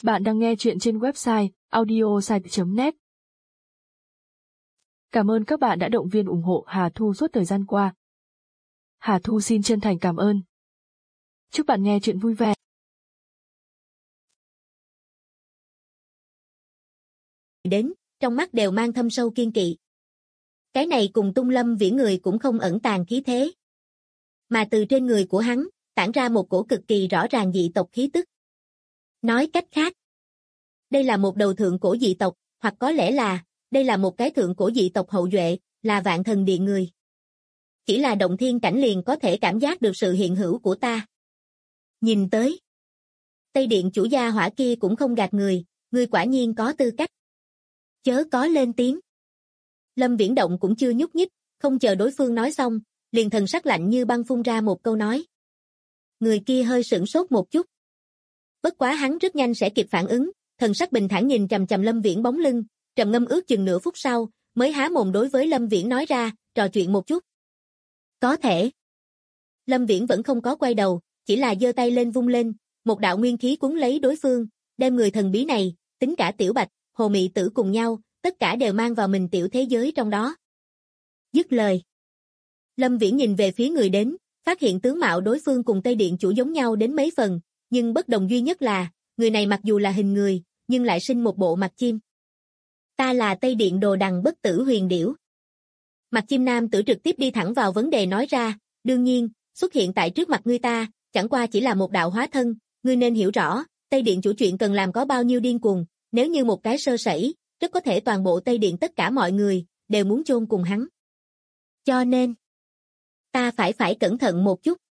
Bạn đang nghe chuyện trên website audiosite.net. Cảm ơn các bạn đã động viên ủng hộ Hà Thu suốt thời gian qua. Hà Thu xin chân thành cảm ơn. Chúc bạn nghe chuyện vui vẻ. Đến, trong mắt đều mang thâm sâu kiên kỵ. Cái này cùng Tung Lâm Viễn người cũng không ẩn tàng khí thế. Mà từ trên người của hắn, tản ra một cổ cực kỳ rõ ràng dị tộc khí tức. Nói cách khác, đây là một đầu thượng cổ dị tộc, hoặc có lẽ là, đây là một cái thượng cổ dị tộc hậu duệ, là Vạn Thần Điện người. Chỉ là động thiên cảnh liền có thể cảm giác được sự hiện hữu của ta. Nhìn tới, Tây Điện chủ gia hỏa kia cũng không gạt người quả nhiên có tư cách. Chớ có lên tiếng. Lâm Viễn Động cũng chưa nhúc nhích, không chờ đối phương nói xong, liền thần sắc lạnh như băng phun ra một câu nói. Người kia hơi sửng sốt một chút. Bất quá hắn rất nhanh sẽ kịp phản ứng, thần sắc bình thản nhìn chằm chằm Lâm Viễn bóng lưng, trầm ngâm ước chừng nửa phút sau, mới há mồm đối với Lâm Viễn nói ra, trò chuyện một chút. Có thể. Lâm Viễn vẫn không có quay đầu, chỉ là giơ tay lên vung lên, một đạo nguyên khí cuốn lấy đối phương, đem người thần bí này, tính cả Tiểu Bạch, Hồ Mị Tử cùng nhau, tất cả đều mang vào mình tiểu thế giới trong đó. Dứt lời. Lâm Viễn nhìn về phía người đến, phát hiện tướng mạo đối phương cùng Tây Điện chủ giống nhau đến mấy phần, nhưng bất đồng duy nhất là, người này mặc dù là hình người, nhưng lại sinh một bộ mặt chim. Ta là Tây Điện Đồ Đằng Bất Tử Huyền Điểu. Mặt chim nam tử trực tiếp đi thẳng vào vấn đề nói ra, đương nhiên, xuất hiện tại trước mặt ngươi ta, chẳng qua chỉ là một đạo hóa thân, ngươi nên hiểu rõ, Tây Điện chủ chuyện cần làm có bao nhiêu điên cuồng, nếu như một cái sơ sẩy, rất có thể toàn bộ Tây Điện tất cả mọi người, đều muốn chôn cùng hắn. Cho nên, ta phải cẩn thận một chút.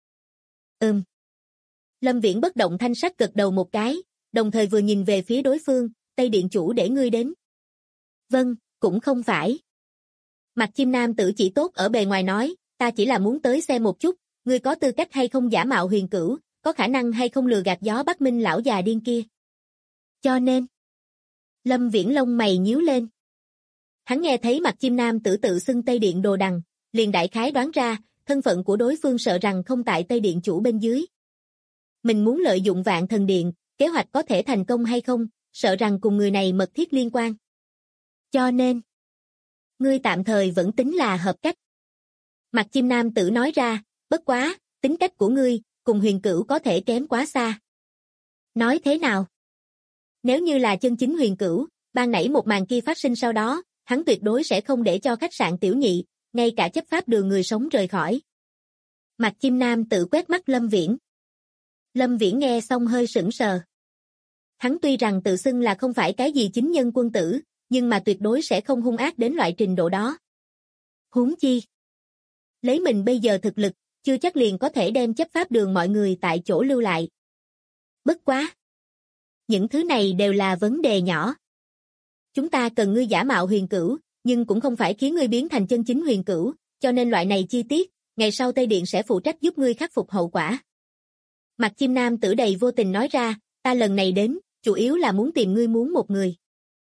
Lâm Viễn bất động thanh sắc gật đầu một cái, đồng thời vừa nhìn về phía đối phương, Tây Điện chủ để ngươi đến. Vâng, cũng không phải. Mặt chim nam tử chỉ tốt ở bề ngoài nói, ta chỉ là muốn tới xem một chút, ngươi có tư cách hay không giả mạo huyền cửu, có khả năng hay không lừa gạt gió Bắc Minh lão già điên kia. Cho nên, Lâm Viễn lông mày nhíu lên. Hắn nghe thấy mặt chim nam tử tự xưng Tây Điện Đồ Đằng, liền đại khái đoán ra, thân phận của đối phương sợ rằng không tại Tây Điện chủ bên dưới. Mình muốn lợi dụng Vạn Thần Điện, kế hoạch có thể thành công hay không, sợ rằng cùng người này mật thiết liên quan. Cho nên, ngươi tạm thời vẫn tính là hợp cách. Mặt chim nam tử nói ra, bất quá, tính cách của ngươi, cùng huyền cửu có thể kém quá xa. Nói thế nào? Nếu như là chân chính huyền cửu, ban nãy một màn kia phát sinh sau đó, hắn tuyệt đối sẽ không để cho khách sạn Tiểu Nhị, ngay cả chấp pháp đường người sống rời khỏi. Mặt chim nam tử quét mắt Lâm Viễn. Lâm Viễn nghe xong hơi sững sờ. Hắn tuy rằng tự xưng là không phải cái gì chính nhân quân tử, nhưng mà tuyệt đối sẽ không hung ác đến loại trình độ đó. Huống chi, lấy mình bây giờ thực lực, chưa chắc liền có thể đem chấp pháp đường mọi người tại chỗ lưu lại. Bất quá. Những thứ này đều là vấn đề nhỏ. Chúng ta cần ngươi giả mạo huyền cửu, nhưng cũng không phải khiến ngươi biến thành chân chính huyền cửu, cho nên loại này chi tiết, ngày sau Tây Điện sẽ phụ trách giúp ngươi khắc phục hậu quả. Mặt chim nam tử đầy vô tình nói ra, ta lần này đến, chủ yếu là muốn tìm ngươi muốn một người.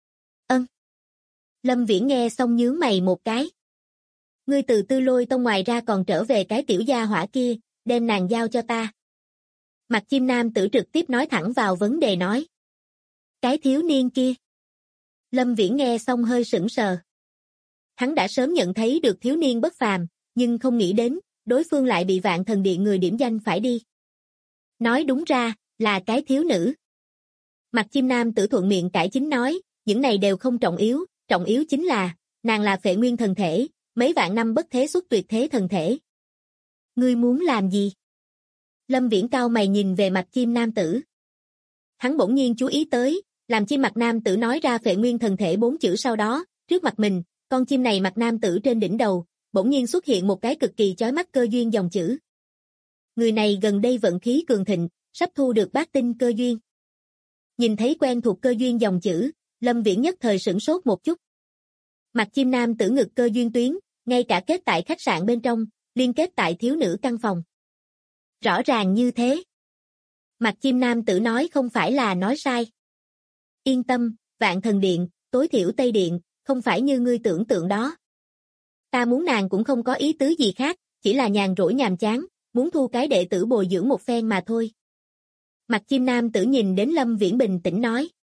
Lâm Viễn nghe xong nhướng mày một cái. Ngươi từ Tư Lôi Tông ngoài ra còn trở về cái tiểu gia hỏa kia, đem nàng giao cho ta. Mặt chim nam tử trực tiếp nói thẳng vào vấn đề nói. Cái thiếu niên kia. Lâm Viễn nghe xong hơi sững sờ. Hắn đã sớm nhận thấy được thiếu niên bất phàm, nhưng không nghĩ đến, đối phương lại bị Vạn Thần Điện người điểm danh phải đi. Nói đúng ra, là cái thiếu nữ. Mặt chim nam tử thuận miệng cải chính nói, những này đều không trọng yếu chính là, nàng là phệ nguyên thần thể, mấy vạn năm bất thế xuất tuyệt thế thần thể. Ngươi muốn làm gì? Lâm Viễn cao mày nhìn về mặt chim nam tử. Hắn bỗng nhiên chú ý tới, làm chim mặt nam tử nói ra phệ nguyên thần thể 4 chữ sau đó, trước mặt mình, con chim này mặt nam tử trên đỉnh đầu, bỗng nhiên xuất hiện một cái cực kỳ chói mắt cơ duyên dòng chữ. Người này gần đây vận khí cường thịnh, sắp thu được bát tinh cơ duyên. Nhìn thấy quen thuộc cơ duyên dòng chữ, Lâm Viễn nhất thời sửng sốt một chút. Mặt chim nam tử ngực cơ duyên tuyến, ngay cả kết tại khách sạn bên trong, liên kết tại thiếu nữ căn phòng. Rõ ràng như thế. Mặt chim nam tử nói không phải là nói sai. Yên tâm, Vạn Thần Điện, tối thiểu Tây Điện, không phải như ngươi tưởng tượng đó. Ta muốn nàng cũng không có ý tứ gì khác, chỉ là nhàn rỗi nhàm chán, muốn thu cái đệ tử bồi dưỡng một phen mà thôi. Mặt chim nam tử nhìn đến Lâm Viễn bình tĩnh nói.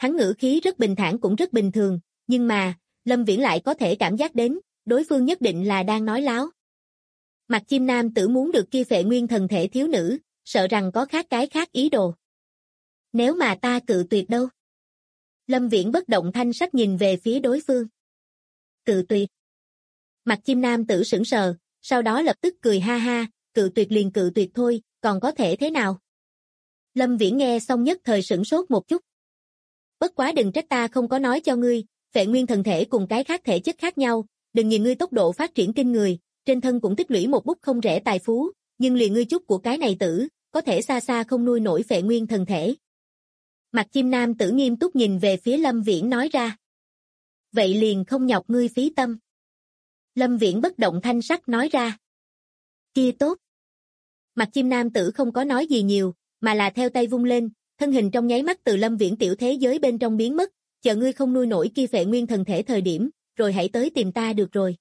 Hắn ngữ khí rất bình thản cũng rất bình thường, nhưng mà, Lâm Viễn lại có thể cảm giác đến, đối phương nhất định là đang nói láo. Mặt chim nam tử muốn được kia phệ nguyên thần thể thiếu nữ, sợ rằng có cái khác ý đồ. Nếu mà ta cự tuyệt đâu? Lâm Viễn bất động thanh sắc nhìn về phía đối phương. Cự tuyệt. Mặt chim nam tử sững sờ, sau đó lập tức cười ha ha, cự tuyệt liền cự tuyệt thôi, còn có thể thế nào? Lâm Viễn nghe xong nhất thời sửng sốt một chút. Bất quá đừng trách ta không có nói cho ngươi, phệ nguyên thần thể cùng cái khác thể chất khác nhau, đừng nhìn ngươi tốc độ phát triển kinh người, trên thân cũng tích lũy một bút không rẻ tài phú, nhưng liền ngươi chút của cái này tử, có thể xa xa không nuôi nổi phệ nguyên thần thể. Mặt chim nam tử nghiêm túc nhìn về phía Lâm Viễn nói ra. Vậy liền không nhọc ngươi phí tâm. Lâm Viễn bất động thanh sắc nói ra. Kia tốt. Mặt chim nam tử không có nói gì nhiều, mà là theo tay vung lên, thân hình trong nháy mắt từ Lâm Viễn tiểu thế giới bên trong biến mất, chờ ngươi không nuôi nổi kia phệ nguyên thần thể thời điểm, rồi hãy tới tìm ta được rồi.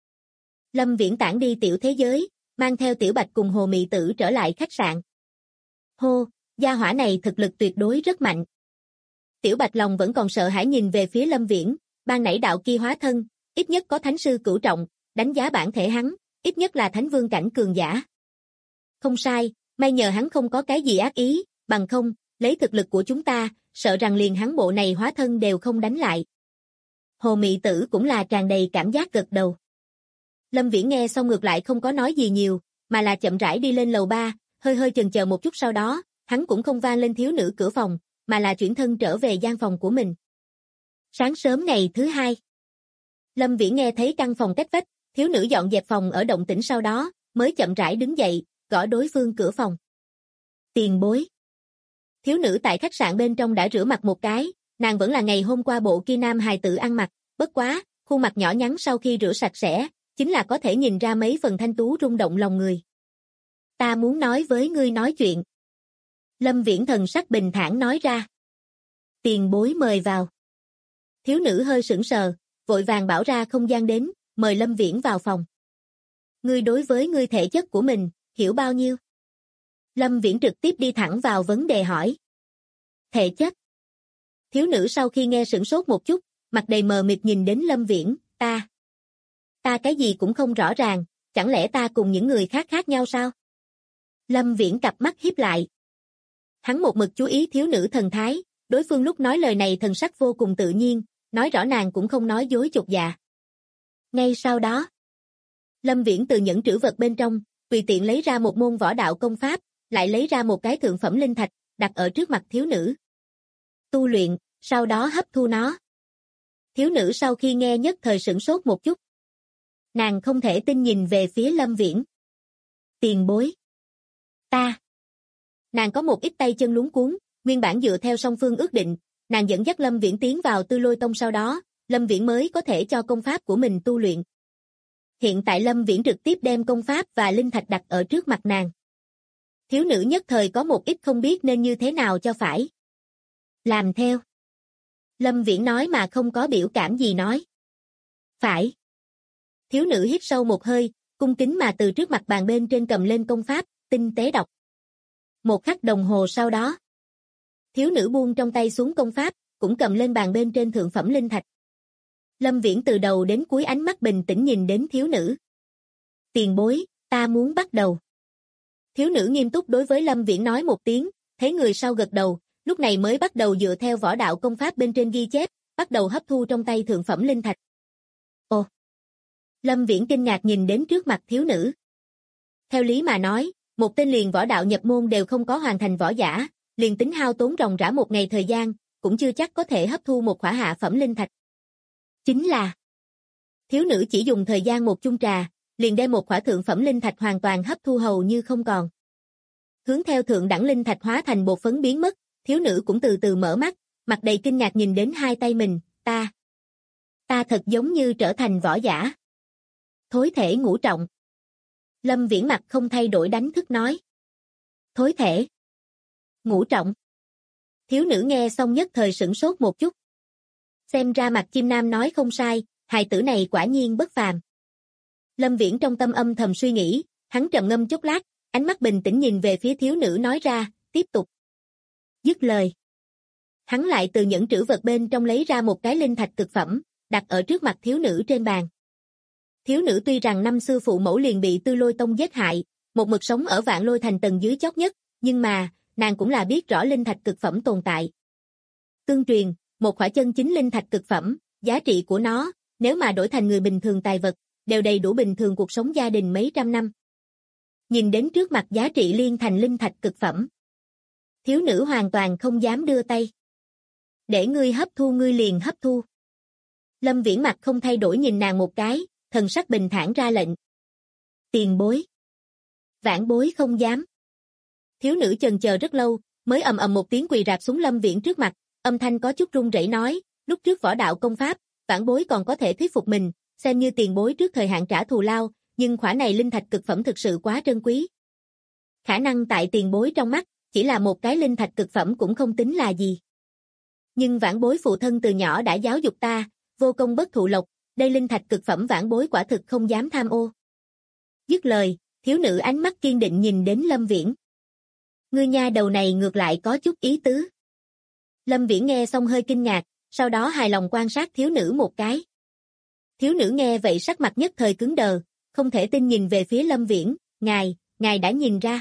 Lâm Viễn tản đi tiểu thế giới, mang theo Tiểu Bạch cùng Hồ Mị Tử trở lại khách sạn. Hô, gia hỏa này thực lực tuyệt đối rất mạnh. Tiểu Bạch lòng vẫn còn sợ hãi nhìn về phía Lâm Viễn, ban nãy đạo kia hóa thân, ít nhất có thánh sư cửu trọng, đánh giá bản thể hắn, ít nhất là thánh vương cảnh cường giả. Không sai, may nhờ hắn không có cái gì ác ý, bằng không, lấy thực lực của chúng ta, sợ rằng liền hắn bộ này hóa thân đều không đánh lại. Hồ Mị Tử cũng là tràn đầy cảm giác gật đầu. Lâm Viễn nghe xong ngược lại không có nói gì nhiều, mà là chậm rãi đi lên lầu 3, hơi chần chờ một chút sau đó, hắn cũng không vang lên thiếu nữ cửa phòng, mà là chuyển thân trở về gian phòng của mình. Sáng sớm ngày thứ hai, Lâm Viễn nghe thấy căn phòng cách vách, thiếu nữ dọn dẹp phòng ở động tĩnh sau đó, mới chậm rãi đứng dậy, gõ đối phương cửa phòng. Tiền bối. Thiếu nữ tại khách sạn bên trong đã rửa mặt một cái, nàng vẫn là ngày hôm qua bộ kia nam hài tử ăn mặc, bất quá, khuôn mặt nhỏ nhắn sau khi rửa sạch sẽ, chính là có thể nhìn ra mấy phần thanh tú rung động lòng người. Ta muốn nói với ngươi nói chuyện. Lâm Viễn thần sắc bình thản nói ra. Tiền bối mời vào. Thiếu nữ hơi sững sờ, vội vàng bảo ra không gian đến, mời Lâm Viễn vào phòng. Ngươi đối với ngươi thể chất của mình, hiểu bao nhiêu? Lâm Viễn trực tiếp đi thẳng vào vấn đề hỏi. Thể chất. Thiếu nữ sau khi nghe sửng sốt một chút, mặt đầy mờ mịt nhìn đến Lâm Viễn, ta cái gì cũng không rõ ràng, chẳng lẽ ta cùng những người khác khác nhau sao? Lâm Viễn cặp mắt híp lại. Hắn một mực chú ý thiếu nữ thần thái, đối phương lúc nói lời này thần sắc vô cùng tự nhiên, nói rõ nàng cũng không nói dối chột dạ. Ngay sau đó, Lâm Viễn từ nhẫn trữ vật bên trong, tùy tiện lấy ra một môn võ đạo công pháp, lại lấy ra một cái thượng phẩm linh thạch, đặt ở trước mặt thiếu nữ. Tu luyện, sau đó hấp thu nó. Thiếu nữ sau khi nghe nhất thời sửng sốt một chút. Nàng không thể tin nhìn về phía Lâm Viễn. Tiền bối. Ta. Nàng có một ít tay chân luống cuống, nguyên bản dựa theo song phương ước định, nàng dẫn dắt Lâm Viễn tiến vào Tư Lôi Tông sau đó, Lâm Viễn mới có thể cho công pháp của mình tu luyện. Hiện tại Lâm Viễn trực tiếp đem công pháp và linh thạch đặt ở trước mặt nàng. Thiếu nữ nhất thời có một ít không biết nên như thế nào cho phải. Làm theo. Lâm Viễn nói mà không có biểu cảm gì nói. Phải. Thiếu nữ hít sâu một hơi, cung kính mà từ trước mặt bàn bên trên cầm lên công pháp, tinh tế đọc. Một khắc đồng hồ sau đó, thiếu nữ buông trong tay xuống công pháp, cũng cầm lên bàn bên trên thượng phẩm linh thạch. Lâm Viễn từ đầu đến cuối ánh mắt bình tĩnh nhìn đến thiếu nữ. Tiền bối, ta muốn bắt đầu. Thiếu nữ nghiêm túc đối với Lâm Viễn nói một tiếng, thấy người sau gật đầu, lúc này mới bắt đầu dựa theo võ đạo công pháp bên trên ghi chép, bắt đầu hấp thu trong tay thượng phẩm linh thạch. Ồ! Lâm Viễn kinh ngạc nhìn đến trước mặt thiếu nữ. Theo lý mà nói, một tên liền võ đạo nhập môn đều không có hoàn thành võ giả, liền tính hao tốn ròng rã một ngày thời gian, cũng chưa chắc có thể hấp thu một khỏa hạ phẩm linh thạch. Chính là thiếu nữ chỉ dùng thời gian một chung trà, liền đem một khỏa thượng phẩm linh thạch hoàn toàn hấp thu hầu như không còn. Hướng theo thượng đẳng linh thạch hóa thành bột phấn biến mất, thiếu nữ cũng từ từ mở mắt, mặt đầy kinh ngạc nhìn đến hai tay mình, ta thật giống như trở thành võ giả. Thối thể ngũ trọng. Lâm Viễn mặt không thay đổi đánh thức nói. Thối thể. Ngũ trọng. Thiếu nữ nghe xong nhất thời sửng sốt một chút. Xem ra mặt chim nam nói không sai, hài tử này quả nhiên bất phàm. Lâm Viễn trong tâm âm thầm suy nghĩ, hắn trầm ngâm chốc lát, ánh mắt bình tĩnh nhìn về phía thiếu nữ nói ra, tiếp tục. Dứt lời. Hắn lại từ nhẫn trữ vật bên trong lấy ra một cái linh thạch cực phẩm, đặt ở trước mặt thiếu nữ trên bàn. Thiếu nữ tuy rằng năm xưa phụ mẫu liền bị Tư Lôi Tông giết hại, một mực sống ở Vạn Lôi Thành tầng dưới chót nhất, nhưng mà, nàng cũng là biết rõ linh thạch cực phẩm tồn tại. Tương truyền, một khỏa chân chính linh thạch cực phẩm, giá trị của nó, nếu mà đổi thành người bình thường tài vật, đều đầy đủ bình thường cuộc sống gia đình mấy trăm năm. Nhìn đến trước mặt giá trị liên thành linh thạch cực phẩm, thiếu nữ hoàn toàn không dám đưa tay. Để ngươi hấp thu ngươi liền hấp thu. Lâm Viễn mặt không thay đổi nhìn nàng một cái, thần sắc bình thản ra lệnh. Tiền bối. Vãn bối không dám. Thiếu nữ chần chờ rất lâu, mới ầm ầm một tiếng quỳ rạp xuống Lâm Viễn trước mặt, âm thanh có chút run rẩy nói, lúc trước võ đạo công pháp, vãn bối còn có thể thuyết phục mình, xem như tiền bối trước thời hạn trả thù lao, nhưng khỏa này linh thạch cực phẩm thực sự quá trân quý. Khả năng tại tiền bối trong mắt, chỉ là một cái linh thạch cực phẩm cũng không tính là gì. Nhưng vãn bối phụ thân từ nhỏ đã giáo dục ta, vô công bất thụ lộc, đây linh thạch cực phẩm vãn bối quả thực không dám tham ô. Dứt lời, thiếu nữ ánh mắt kiên định nhìn đến Lâm Viễn. Ngươi nha đầu này ngược lại có chút ý tứ. Lâm Viễn nghe xong hơi kinh ngạc, sau đó hài lòng quan sát thiếu nữ một cái. Thiếu nữ nghe vậy sắc mặt nhất thời cứng đờ, không thể tin nhìn về phía Lâm Viễn, ngài đã nhìn ra.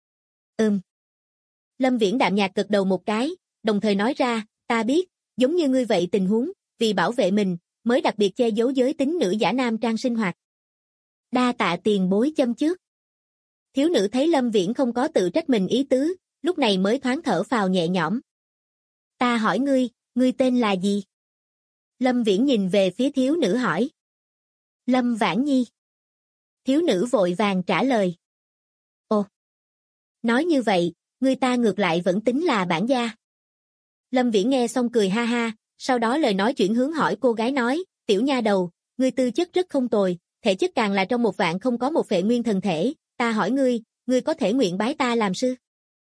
Lâm Viễn đạm nhạt gật đầu một cái, đồng thời nói ra, ta biết, giống như ngươi vậy tình huống, vì bảo vệ mình, mới đặc biệt che giấu giới tính nữ giả nam trang sinh hoạt. Đa tạ tiền bối châm trước. Thiếu nữ thấy Lâm Viễn không có tự trách mình ý tứ, lúc này mới thoáng thở phào nhẹ nhõm. Ta hỏi ngươi tên là gì? Lâm Viễn nhìn về phía thiếu nữ hỏi. Lâm Vãn Nhi. Thiếu nữ vội vàng trả lời. Ồ. Nói như vậy, ngươi ta ngược lại vẫn tính là bản gia. Lâm Viễn nghe xong cười ha ha, sau đó lời nói chuyển hướng hỏi cô gái nói, tiểu nha đầu, ngươi tư chất rất không tồi, thể chất càng là trong một vạn không có một phệ nguyên thần thể, ta hỏi ngươi có thể nguyện bái ta làm sư?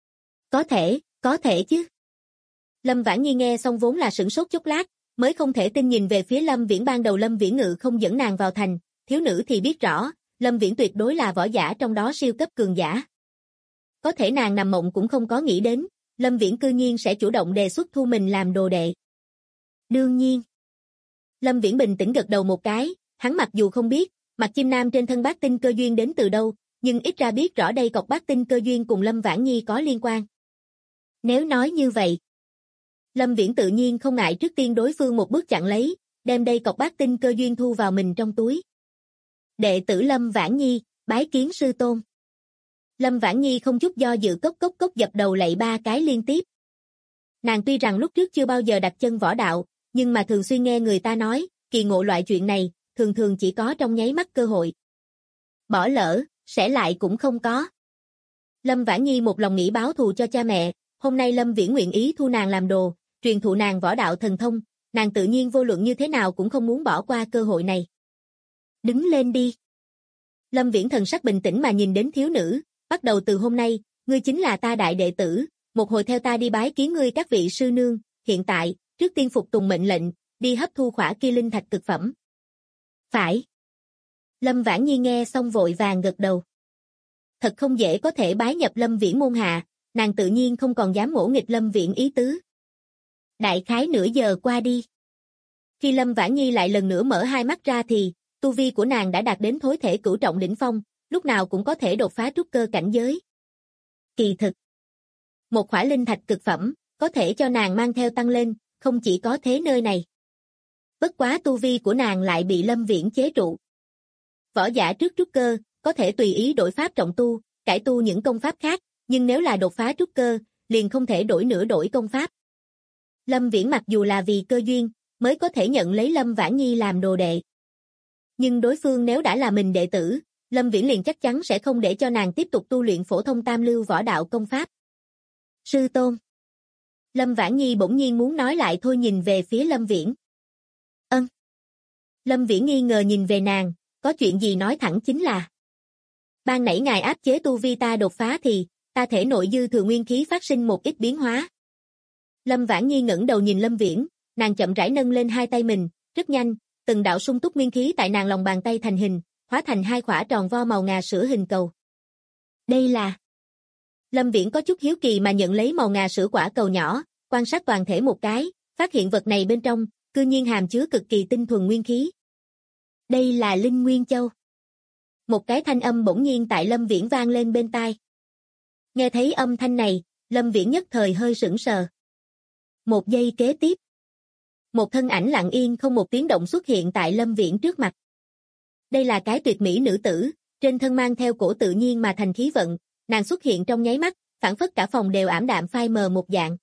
Có thể chứ. Lâm Vãn Nhi nghe xong vốn là sửng sốt chốc lát, mới không thể tin nhìn về phía Lâm Viễn. Ban đầu Lâm Viễn ngự không dẫn nàng vào thành, thiếu nữ thì biết rõ, Lâm Viễn tuyệt đối là võ giả trong đó siêu cấp cường giả. Có thể nàng nằm mộng cũng không có nghĩ đến, Lâm Viễn cư nhiên sẽ chủ động đề xuất thu mình làm đồ đệ. Đương nhiên. Lâm Viễn bình tĩnh gật đầu một cái, hắn mặc dù không biết, mặt chim nam trên thân bát tinh cơ duyên đến từ đâu, nhưng ít ra biết rõ đây cọc bát tinh cơ duyên cùng Lâm Vãn Nhi có liên quan. Nếu nói như vậy, Lâm Viễn tự nhiên không ngại trước tiên đối phương một bước chặn lấy, đem đây cọc bát tinh cơ duyên thu vào mình trong túi. Đệ tử Lâm Vãn Nhi, bái kiến sư tôn. Lâm Vãn Nhi không chút do dự cốc dập đầu lạy 3 cái liên tiếp. Nàng tuy rằng lúc trước chưa bao giờ đặt chân võ đạo, nhưng mà thường xuyên nghe người ta nói, kỳ ngộ loại chuyện này, thường thường chỉ có trong nháy mắt cơ hội. Bỏ lỡ, sẽ lại cũng không có. Lâm Vãn Nhi một lòng nghĩ báo thù cho cha mẹ, hôm nay Lâm Viễn nguyện ý thu nàng làm đồ, truyền thụ nàng võ đạo thần thông, nàng tự nhiên vô luận như thế nào cũng không muốn bỏ qua cơ hội này. Đứng lên đi. Lâm Viễn thần sắc bình tĩnh mà nhìn đến thiếu nữ, bắt đầu từ hôm nay, ngươi chính là ta đại đệ tử, một hồi theo ta đi bái kiến ngươi các vị sư nương, hiện tại, trước tiên phục tùng mệnh lệnh, đi hấp thu khỏa kia linh thạch cực phẩm. Phải. Lâm Vãn Nhi nghe xong vội vàng gật đầu. Thật không dễ có thể bái nhập Lâm Viễn môn hạ, nàng tự nhiên không còn dám ngỗ nghịch Lâm Viễn ý tứ. Đại khái nửa giờ qua đi. Khi Lâm Vãn Nhi lại lần nữa mở hai mắt ra thì, tu vi của nàng đã đạt đến thối thể cửu trọng đỉnh phong, lúc nào cũng có thể đột phá trúc cơ cảnh giới. Kỳ thực, một khỏa linh thạch cực phẩm, có thể cho nàng mang theo tăng lên, không chỉ có thế nơi này. Bất quá tu vi của nàng lại bị Lâm Viễn chế trụ. Võ giả trước trúc cơ, có thể tùy ý đổi pháp trọng tu, cải tu những công pháp khác, nhưng nếu là đột phá trúc cơ, liền không thể đổi nửa đổi công pháp. Lâm Viễn mặc dù là vì cơ duyên, mới có thể nhận lấy Lâm Vãn Nhi làm đồ đệ. Nhưng đối phương nếu đã là mình đệ tử, Lâm Viễn liền chắc chắn sẽ không để cho nàng tiếp tục tu luyện phổ thông tam lưu võ đạo công pháp. Sư tôn. Lâm Vãn Nhi bỗng nhiên muốn nói lại thôi nhìn về phía Lâm Viễn. Ân. Lâm Viễn nghi ngờ nhìn về nàng, có chuyện gì nói thẳng chính là. Ban nãy ngài áp chế tu vi ta đột phá thì, ta thể nội dư thừa nguyên khí phát sinh một ít biến hóa. Lâm Vãn Nhi ngẩng đầu nhìn Lâm Viễn, nàng chậm rãi nâng lên hai tay mình, rất nhanh, từng đạo sung túc nguyên khí tại nàng lòng bàn tay thành hình, hóa thành hai quả tròn vo màu ngà sữa hình cầu. Đây là... Lâm Viễn có chút hiếu kỳ mà nhận lấy màu ngà sữa quả cầu nhỏ, quan sát toàn thể một cái, phát hiện vật này bên trong, cư nhiên hàm chứa cực kỳ tinh thuần nguyên khí. Đây là Linh Nguyên Châu. Một cái thanh âm bỗng nhiên tại Lâm Viễn vang lên bên tai. Nghe thấy âm thanh này, Lâm Viễn nhất thời hơi sững sờ. Một giây kế tiếp, một thân ảnh lặng yên không một tiếng động xuất hiện tại Lâm Viễn trước mặt. Đây là cái tuyệt mỹ nữ tử, trên thân mang theo cổ tự nhiên mà thành khí vận, nàng xuất hiện trong nháy mắt, phảng phất cả phòng đều ảm đạm phai mờ một dạng.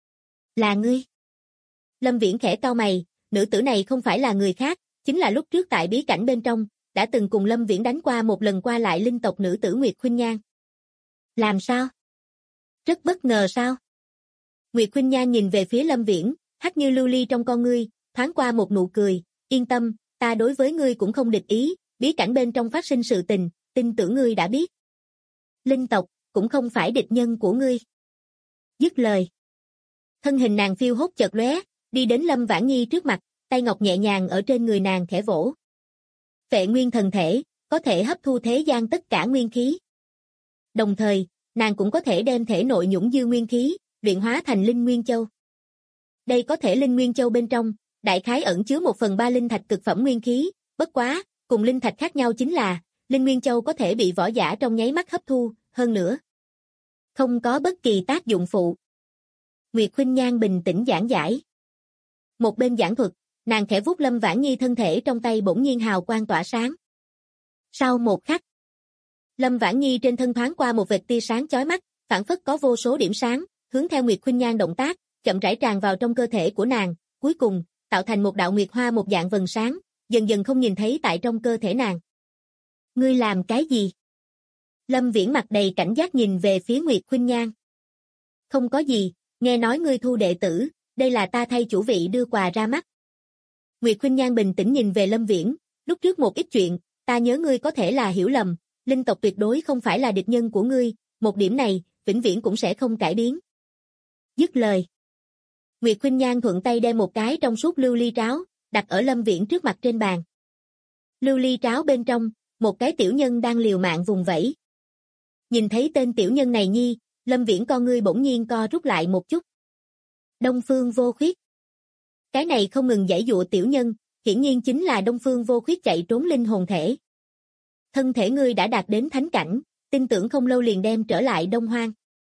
Là ngươi? Lâm Viễn khẽ cau mày, nữ tử này không phải là người khác, chính là lúc trước tại bí cảnh bên trong, đã từng cùng Lâm Viễn đánh qua một lần qua lại linh tộc nữ tử Nguyệt Khuynh Nhan. Làm sao? Rất bất ngờ sao? Nguyệt Khuynh Nhan nhìn về phía Lâm Viễn, hắt như lưu ly trong con ngươi, thoáng qua một nụ cười, yên tâm, ta đối với ngươi cũng không địch ý, bí cảnh bên trong phát sinh sự tình, tin tưởng ngươi đã biết. Linh tộc, cũng không phải địch nhân của ngươi. Dứt lời. Thân hình nàng phiêu hốt chợt lóe, đi đến Lâm Vãn Nhi trước mặt, tay ngọc nhẹ nhàng ở trên người nàng khẽ vỗ. Phệ nguyên thần thể, có thể hấp thu thế gian tất cả nguyên khí. Đồng thời, nàng cũng có thể đem thể nội nhũng dư nguyên khí, luyện hóa thành Linh Nguyên Châu. Đây có thể Linh Nguyên Châu bên trong, đại khái ẩn chứa 1/3 linh thạch cực phẩm nguyên khí, bất quá, cùng linh thạch khác nhau chính là, Linh Nguyên Châu có thể bị võ giả trong nháy mắt hấp thu, hơn nữa. Không có bất kỳ tác dụng phụ. Nguyệt Khuynh Nhan bình tĩnh giảng giải. Một bên giảng thuật, nàng khẽ vuốt Lâm Vãn Nhi thân thể trong tay bỗng nhiên hào quang tỏa sáng. Sau một khắc, Lâm Vãn Nhi trên thân thoáng qua một vệt tia sáng chói mắt, phảng phất có vô số điểm sáng, hướng theo Nguyệt Khuynh Nhan động tác, chậm rãi tràn vào trong cơ thể của nàng, cuối cùng, tạo thành một đạo nguyệt hoa một dạng vầng sáng, dần dần không nhìn thấy tại trong cơ thể nàng. Ngươi làm cái gì? Lâm Viễn mặt đầy cảnh giác nhìn về phía Nguyệt Khuynh Nhan. Không có gì, nghe nói ngươi thu đệ tử, đây là ta thay chủ vị đưa quà ra mắt. Nguyệt Khuynh Nhan bình tĩnh nhìn về Lâm Viễn, lúc trước một ít chuyện, ta nhớ ngươi có thể là hiểu lầm, linh tộc tuyệt đối không phải là địch nhân của ngươi, một điểm này, vĩnh viễn cũng sẽ không cải biến. Dứt lời. Nguyệt Khuynh Nhan thuận tay đem một cái trong suốt lưu ly tráo, đặt ở Lâm Viễn trước mặt trên bàn. Lưu ly tráo bên trong, một cái tiểu nhân đang liều mạng vùng vẫy. Nhìn thấy tên tiểu nhân này nhi, Lâm Viễn con ngươi bỗng nhiên co rút lại một chút. Đông Phương Vô Khuyết. Cái này không ngừng giãy dụa tiểu nhân, hiển nhiên chính là Đông Phương Vô Khuyết chạy trốn linh hồn thể. Thân thể ngươi đã đạt đến thánh cảnh, tin tưởng không lâu liền đem trở lại Đông Hoang.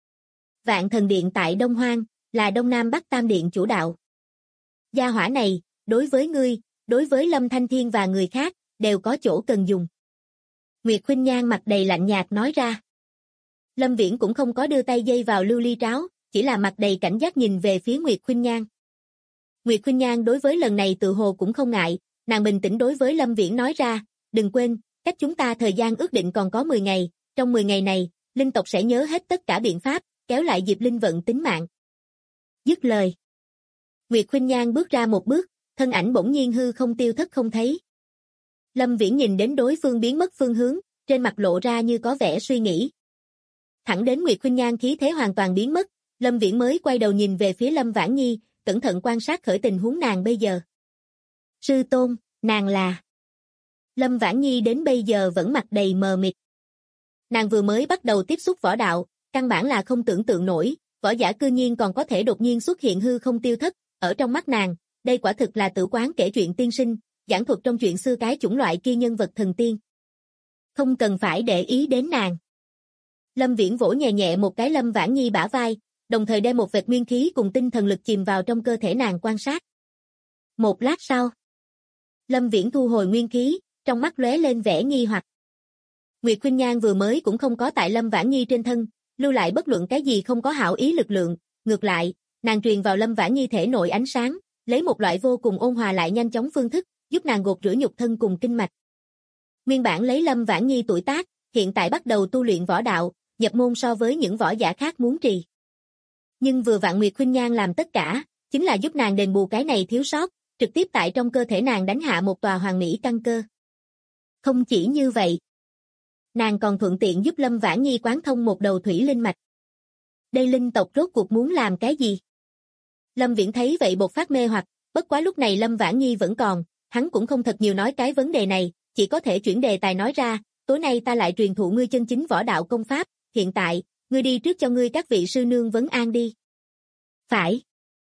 Vạn Thần Điện tại Đông Hoang, là Đông Nam Bắc Tam Điện chủ đạo. Gia hỏa này, đối với ngươi, đối với Lâm Thanh Thiên và người khác, đều có chỗ cần dùng. Nguyệt Khuynh Nhan mặt đầy lạnh nhạt nói ra. Lâm Viễn cũng không có đưa tay dây vào lưu ly tráo, chỉ là mặt đầy cảnh giác nhìn về phía Nguyệt Khuynh Nhan. Nguyệt Khuynh Nhan đối với lần này tự hồ cũng không ngại, nàng bình tĩnh đối với Lâm Viễn nói ra, đừng quên, cách chúng ta thời gian ước định còn có 10 ngày, trong 10 ngày này, linh tộc sẽ nhớ hết tất cả biện pháp, kéo lại Diệp Linh vận tính mạng. Dứt lời. Nguyệt Khuynh Nhan bước ra một bước, thân ảnh bỗng nhiên hư không tiêu thất không thấy. Lâm Viễn nhìn đến đối phương biến mất phương hướng, trên mặt lộ ra như có vẻ suy nghĩ. Thẳng đến Nguyệt Khuynh Nhan khí thế hoàn toàn biến mất, Lâm Viễn mới quay đầu nhìn về phía Lâm Vãn Nhi, cẩn thận quan sát khởi tình huống nàng bây giờ. Sư tôn, nàng là... Lâm Vãn Nhi đến bây giờ vẫn mặt đầy mờ mịt. Nàng vừa mới bắt đầu tiếp xúc võ đạo, căn bản là không tưởng tượng nổi, võ giả cư nhiên còn có thể đột nhiên xuất hiện hư không tiêu thất, ở trong mắt nàng, đây quả thực là Tử Quán kể chuyện tiên sinh, giảng thuật trong chuyện xưa cái chủng loại kia nhân vật thần tiên. Không cần phải để ý đến nàng. Lâm Viễn vỗ nhẹ nhẹ một cái Lâm Vãn Nhi bả vai, đồng thời đem một vệt nguyên khí cùng tinh thần lực chìm vào trong cơ thể nàng quan sát. Một lát sau, Lâm Viễn thu hồi nguyên khí, trong mắt lóe lên vẻ nghi hoặc. Nguyệt Khuynh Nhan vừa mới cũng không có tại Lâm Vãn Nhi trên thân, lưu lại bất luận cái gì không có hảo ý lực lượng, ngược lại, nàng truyền vào Lâm Vãn Nhi thể nội ánh sáng, lấy một loại vô cùng ôn hòa lại nhanh chóng phương thức, giúp nàng gột rửa nhục thân cùng kinh mạch. Nguyên bản lấy Lâm Vãn Nhi tuổi tác, hiện tại bắt đầu tu luyện võ đạo, nhập môn so với những võ giả khác muốn trì. Nhưng vừa vặn Nguyệt Khuynh Nhan làm tất cả, chính là giúp nàng đền bù cái này thiếu sót, trực tiếp tại trong cơ thể nàng đánh hạ một tòa hoàn mỹ căn cơ. Không chỉ như vậy, nàng còn thuận tiện giúp Lâm Vãn Nhi quán thông một đầu thủy linh mạch. Đây linh tộc rốt cuộc muốn làm cái gì? Lâm Viễn thấy vậy bột phát mê hoặc, bất quá lúc này Lâm Vãn Nhi vẫn còn, hắn cũng không thật nhiều nói cái vấn đề này, chỉ có thể chuyển đề tài nói ra, tối nay ta lại truyền thụ ngươi chân chính võ đạo công pháp, hiện tại, ngươi đi trước cho ngươi các vị sư nương vấn an đi. Phải.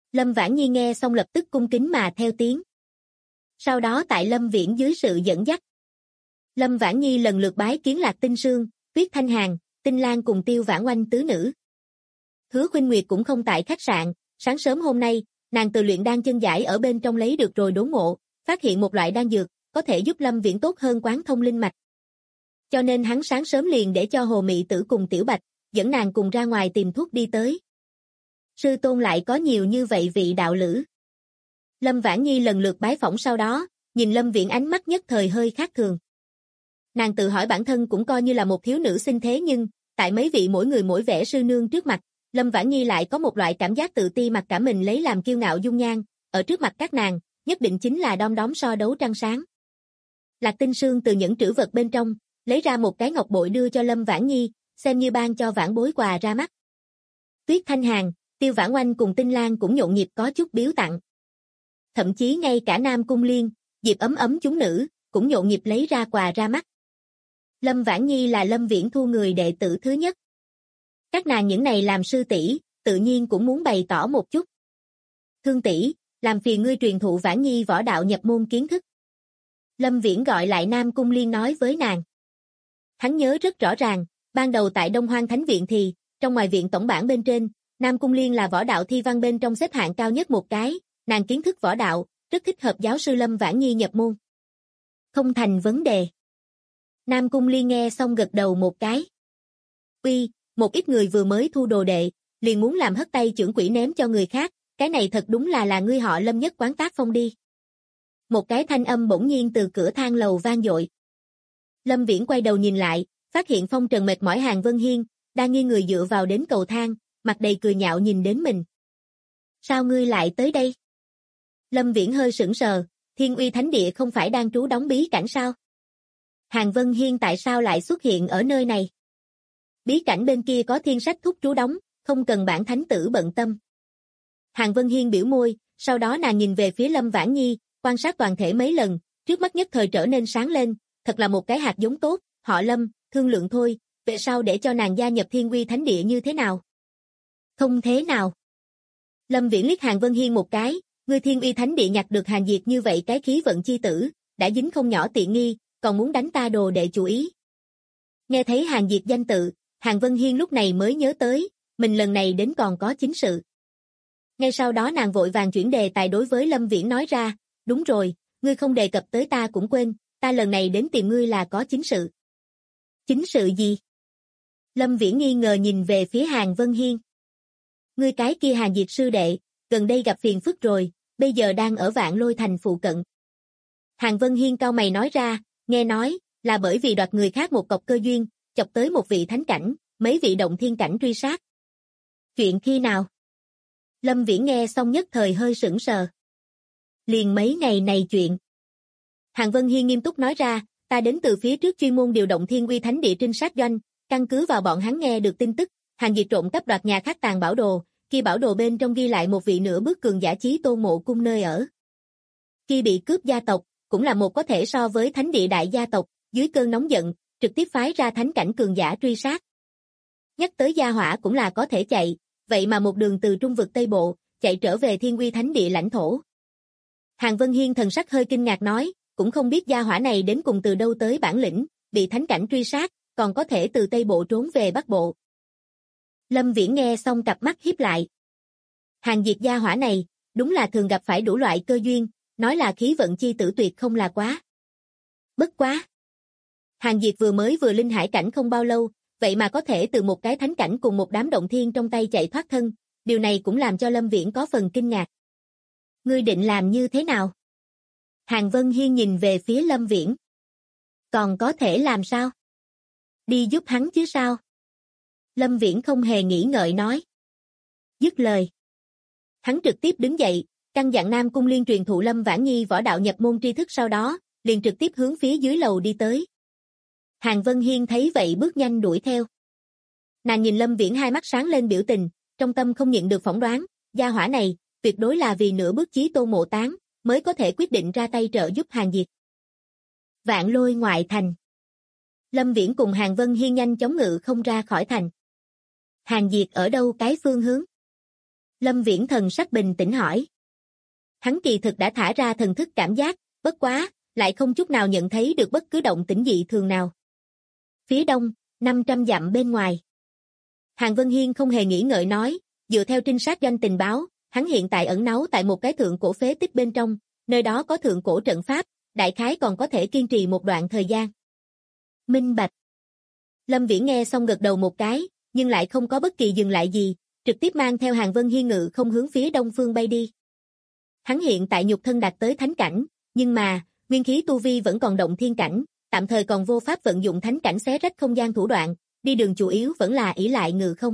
Lâm Vãn Nhi nghe xong lập tức cung kính mà theo tiếng. Sau đó tại Lâm Viễn dưới sự dẫn dắt, Lâm Vãn Nhi lần lượt bái kiến Lạc Tinh Sương, Tuyết Thanh Hàn, Tinh Lan cùng Tiêu Vãn Oanh tứ nữ. Hứa Khuynh Nguyệt cũng không tại khách sạn, sáng sớm hôm nay, nàng từ luyện đan chân giải ở bên trong lấy được rồi đốn ngộ, phát hiện một loại đan dược, có thể giúp Lâm Viễn tốt hơn quán thông linh mạch. Cho nên hắn sáng sớm liền để cho Hồ Mị Tử cùng Tiểu Bạch, dẫn nàng cùng ra ngoài tìm thuốc đi tới. Sư tôn lại có nhiều như vậy vị đạo lữ. Lâm Vãn Nhi lần lượt bái phỏng sau đó, nhìn Lâm Viễn ánh mắt nhất thời hơi khác thường. Nàng tự hỏi bản thân cũng coi như là một thiếu nữ xinh thế nhưng, tại mấy vị mỗi người mỗi vẻ sư nương trước mặt, Lâm Vãn Nhi lại có một loại cảm giác tự ti mặc cả mình lấy làm kiêu ngạo dung nhan, ở trước mặt các nàng, nhất định chính là đom đóm so đấu trăng sáng. Lạc Tinh Sương từ những trữ vật bên trong, lấy ra một cái ngọc bội đưa cho Lâm Vãn Nhi, xem như ban cho vãn bối quà ra mắt. Tuyết Thanh Hàn, Tiêu Vãn Oanh cùng Tinh Lan cũng nhộn nhịp có chút biếu tặng. Thậm chí ngay cả Nam Cung Liên, Diệp Ấm Ấm chúng nữ, cũng nhộn nhịp lấy ra quà ra mắt. Lâm Vãn Nhi là Lâm Viễn thu người đệ tử thứ nhất. Các nàng những này làm sư tỷ, tự nhiên cũng muốn bày tỏ một chút. Thương tỷ, làm phiền ngươi truyền thụ Vãn Nhi võ đạo nhập môn kiến thức. Lâm Viễn gọi lại Nam Cung Liên nói với nàng. Hắn nhớ rất rõ ràng, ban đầu tại Đông Hoang Thánh Viện thì, trong ngoài viện tổng bảng bên trên, Nam Cung Liên là võ đạo thi văn bên trong xếp hạng cao nhất một cái, nàng kiến thức võ đạo, rất thích hợp giáo sư Lâm Vãn Nhi nhập môn. Không thành vấn đề. Nam Cung Liên nghe xong gật đầu một cái. Uy, một ít người vừa mới thu đồ đệ, liền muốn làm hất tay trưởng quỹ ném cho người khác, cái này thật đúng là ngươi họ Lâm nhất quán tác phong đi. Một cái thanh âm bỗng nhiên từ cửa thang lầu vang dội. Lâm Viễn quay đầu nhìn lại, phát hiện phong trần mệt mỏi Hàn Vân Hiên, đang nghiêng người dựa vào đến cầu thang, mặt đầy cười nhạo nhìn đến mình. Sao ngươi lại tới đây? Lâm Viễn hơi sững sờ, Thiên Uy Thánh Địa không phải đang trú đóng bí cảnh sao? Hàn Vân Hiên tại sao lại xuất hiện ở nơi này? Bí cảnh bên kia có thiên sách thúc trú đóng, không cần bản thánh tử bận tâm. Hàn Vân Hiên biểu môi, sau đó nàng nhìn về phía Lâm Vãn Nhi, quan sát toàn thể mấy lần, trước mắt nhất thời trở nên sáng lên, thật là một cái hạt giống tốt, họ Lâm, thương lượng thôi, về sau để cho nàng gia nhập Thiên Uy Thánh Địa như thế nào? Không thế nào. Lâm Viễn liếc Hàn Vân Hiên một cái, ngươi Thiên Uy Thánh Địa nhặt được Hàn Diệt như vậy cái khí vận chi tử, đã dính không nhỏ tiện nghi, còn muốn đánh ta đồ đệ chủ ý. Nghe thấy Hàn Diệt danh tự, Hàn Vân Hiên lúc này mới nhớ tới, mình lần này đến còn có chính sự. Ngay sau đó nàng vội vàng chuyển đề tài đối với Lâm Viễn nói ra, đúng rồi, ngươi không đề cập tới ta cũng quên, ta lần này đến tìm ngươi là có chính sự. Chính sự gì? Lâm Viễn nghi ngờ nhìn về phía Hàn Vân Hiên. Ngươi cái kia Hàn Diệt sư đệ, gần đây gặp phiền phức rồi, bây giờ đang ở Vạn Lôi Thành phụ cận. Hàn Vân Hiên cau mày nói ra, nghe nói, là bởi vì đoạt người khác một cọc cơ duyên, chọc tới một vị thánh cảnh, mấy vị động thiên cảnh truy sát. Chuyện khi nào? Lâm Viễn nghe xong nhất thời hơi sững sờ. Liền mấy ngày này chuyện. Hàn Vân Hiên nghiêm túc nói ra, ta đến từ phía trước chuyên môn điều động Thiên Uy Thánh Địa trinh sát doanh, căn cứ vào bọn hắn nghe được tin tức, Hàn Diệt trộm cắp đoạt nhà khác tàng bảo đồ, khi bảo đồ bên trong ghi lại một vị nửa bước cường giả chí tôn mộ cung nơi ở. Khi bị cướp gia tộc, cũng là một có thể so với thánh địa đại gia tộc, dưới cơn nóng giận, trực tiếp phái ra thánh cảnh cường giả truy sát. Nhắc tới gia hỏa cũng là có thể chạy, vậy mà một đường từ trung vực Tây Bộ, chạy trở về Thiên Uy Thánh Địa lãnh thổ. Hàn Vân Hiên thần sắc hơi kinh ngạc nói, cũng không biết gia hỏa này đến cùng từ đâu tới bản lĩnh, bị thánh cảnh truy sát, còn có thể từ Tây Bộ trốn về Bắc Bộ. Lâm Viễn nghe xong cặp mắt híp lại. Hàn Diệt gia hỏa này, đúng là thường gặp phải đủ loại cơ duyên, nói là khí vận chi tử tuyệt không là quá. Bất quá. Hàn Diệt vừa linh hải cảnh không bao lâu, vậy mà có thể từ một cái thánh cảnh cùng một đám động thiên trong tay chạy thoát thân, điều này cũng làm cho Lâm Viễn có phần kinh ngạc. Ngươi định làm như thế nào? Hàn Vân Hiên nhìn về phía Lâm Viễn. Còn có thể làm sao? Đi giúp hắn chứ sao? Lâm Viễn không hề nghĩ ngợi nói. Dứt lời. Hắn trực tiếp đứng dậy, căn dặn Nam Cung Liên truyền thụ Lâm Vãn Nhi võ đạo nhập môn tri thức sau đó, liền trực tiếp hướng phía dưới lầu đi tới. Hàn Vân Hiên thấy vậy bước nhanh đuổi theo. Nàng nhìn Lâm Viễn hai mắt sáng lên biểu tình, trong tâm không nhịn được phỏng đoán, gia hỏa này, tuyệt đối là vì nửa bước chí tôn mộ tán, mới có thể quyết định ra tay trợ giúp Hàn Diệt. Vạn Lôi ngoại thành. Lâm Viễn cùng Hàn Vân Hiên nhanh chóng ngự không ra khỏi thành. Hàn Diệt ở đâu cái phương hướng? Lâm Viễn thần sắc bình tĩnh hỏi. Hắn kỳ thực đã thả ra thần thức cảm giác, bất quá, lại không chút nào nhận thấy được bất cứ động tĩnh dị thường nào. Phía đông, 500 dặm bên ngoài. Hàn Vân Hiên không hề nghĩ ngợi nói, dựa theo trinh sát doanh tình báo, hắn hiện tại ẩn náu tại một cái thượng cổ phế tích bên trong, nơi đó có thượng cổ trận pháp, đại khái còn có thể kiên trì một đoạn thời gian. Minh bạch. Lâm Viễn nghe xong gật đầu một cái, nhưng lại không có bất kỳ dừng lại gì, trực tiếp mang theo Hàn Vân Hiên ngự không hướng phía đông phương bay đi. Hắn hiện tại nhục thân đạt tới thánh cảnh, nhưng mà, nguyên khí tu vi vẫn còn động thiên cảnh, tạm thời còn vô pháp vận dụng thánh cảnh xé rách không gian thủ đoạn, đi đường chủ yếu vẫn là ỷ lại ngự không.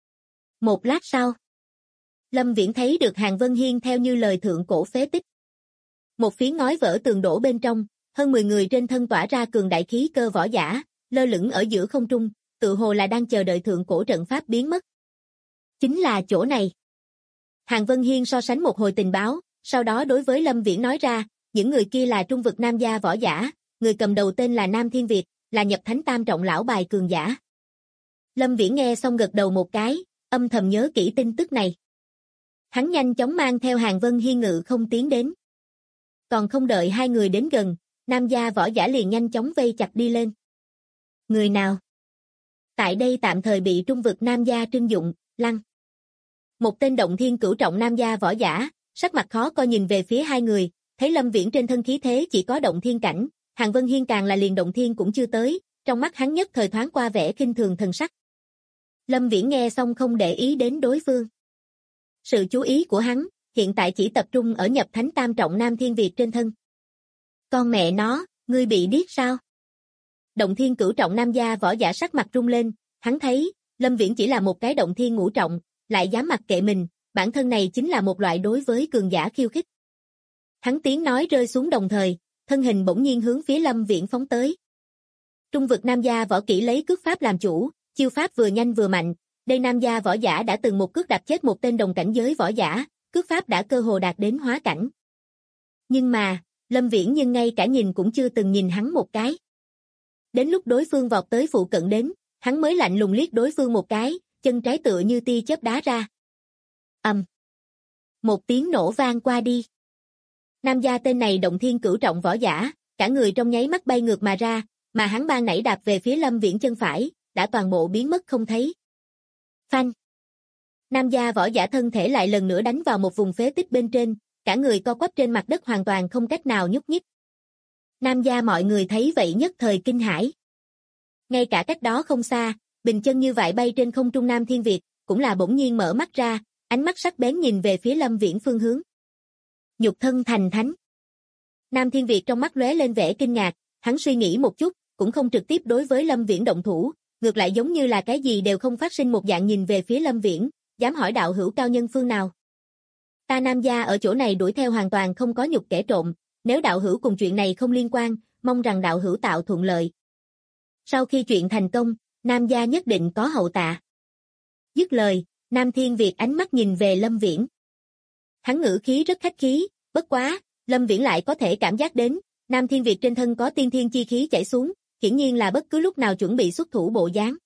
Một lát sau, Lâm Viễn thấy được Hàn Vân Hiên theo như lời thượng cổ phế tích. Một phiến ngói vỡ tường đổ bên trong, hơn 10 người trên thân tỏa ra cường đại khí cơ võ giả, lơ lửng ở giữa không trung, tự hồ là đang chờ đợi thượng cổ trận pháp biến mất. Chính là chỗ này. Hàn Vân Hiên so sánh một hồi tình báo, sau đó đối với Lâm Viễn nói ra, những người kia là trung vực nam gia võ giả, người cầm đầu tên là Nam Thiên Việt, là nhập thánh tam trọng lão bài cường giả. Lâm Viễn nghe xong gật đầu một cái, âm thầm nhớ kỹ tin tức này. Hắn nhanh chóng mang theo Hàn Vân Hiên ngự không tiến đến. Còn không đợi hai người đến gần, nam gia võ giả liền nhanh chóng vây chặt đi lên. Người nào? Tại đây tạm thời bị trung vực nam gia trưng dụng, Lăng. Một tên động thiên cửu trọng nam gia võ giả, sắc mặt khó coi nhìn về phía hai người, thấy Lâm Viễn trên thân khí thế chỉ có động thiên cảnh, Hàn Vân Hiên càng là liền động thiên cũng chưa tới, trong mắt hắn nhất thời thoáng qua vẻ khinh thường thần sắc. Lâm Viễn nghe xong không để ý đến đối phương. Sự chú ý của hắn, hiện tại chỉ tập trung ở nhập thánh tam trọng Nam Thiên Việt trên thân. Con mẹ nó, ngươi bị điếc sao? Động thiên cửu trọng nam gia võ giả sắc mặt rung lên, hắn thấy, Lâm Viễn chỉ là một cái động thiên ngũ trọng, lại dám mặc kệ mình, bản thân này chính là một loại đối với cường giả khiêu khích. Hắn tiếng nói rơi xuống đồng thời, thân hình bỗng nhiên hướng phía Lâm Viễn phóng tới. Trung vực nam gia võ kỹ lấy cước pháp làm chủ, chiêu pháp vừa nhanh vừa mạnh, đây nam gia võ giả đã từng một cước đạp chết một tên đồng cảnh giới võ giả, cước pháp đã cơ hồ đạt đến hóa cảnh. Nhưng mà, Lâm Viễn nhưng ngay cả nhìn cũng chưa từng nhìn hắn một cái. Đến lúc đối phương vọt tới phụ cận đến, hắn mới lạnh lùng liếc đối phương một cái, chân trái tựa như tia chớp đá ra. Một tiếng nổ vang qua đi. Nam gia tên này động thiên cửu trọng võ giả, cả người trong nháy mắt bay ngược mà ra, mà hắn ban nãy đạp về phía Lâm Viễn chân phải, đã toàn bộ biến mất không thấy. Phanh. Nam gia võ giả thân thể lại lần nữa đánh vào một vùng phế tích bên trên, cả người co quắp trên mặt đất hoàn toàn không cách nào nhúc nhích. Nam gia mọi người thấy vậy nhất thời kinh hãi. Ngay cả cách đó không xa, bình chân như vậy bay trên không trung Nam Thiên Việt, cũng là bỗng nhiên mở mắt ra, ánh mắt sắc bén nhìn về phía Lâm Viễn phương hướng. Nhục thân thành thánh. Nam Thiên Việt trong mắt lóe lên vẻ kinh ngạc, hắn suy nghĩ một chút, cũng không trực tiếp đối với Lâm Viễn động thủ, ngược lại giống như là cái gì đều không phát sinh một dạng nhìn về phía Lâm Viễn, dám hỏi đạo hữu cao nhân phương nào. Ta Nam gia ở chỗ này đuổi theo hoàn toàn không có nhục kẻ trộm, nếu đạo hữu cùng chuyện này không liên quan, mong rằng đạo hữu tạo thuận lợi. Sau khi chuyện thành công, Nam gia nhất định có hậu tạ. Dứt lời, Nam Thiên Việt ánh mắt nhìn về Lâm Viễn. Hắn ngữ khí rất khách khí, bất quá, Lâm Viễn lại có thể cảm giác đến, Nam Thiên Việt trên thân có tiên thiên chi khí chảy xuống, hiển nhiên là bất cứ lúc nào chuẩn bị xuất thủ bộ dáng.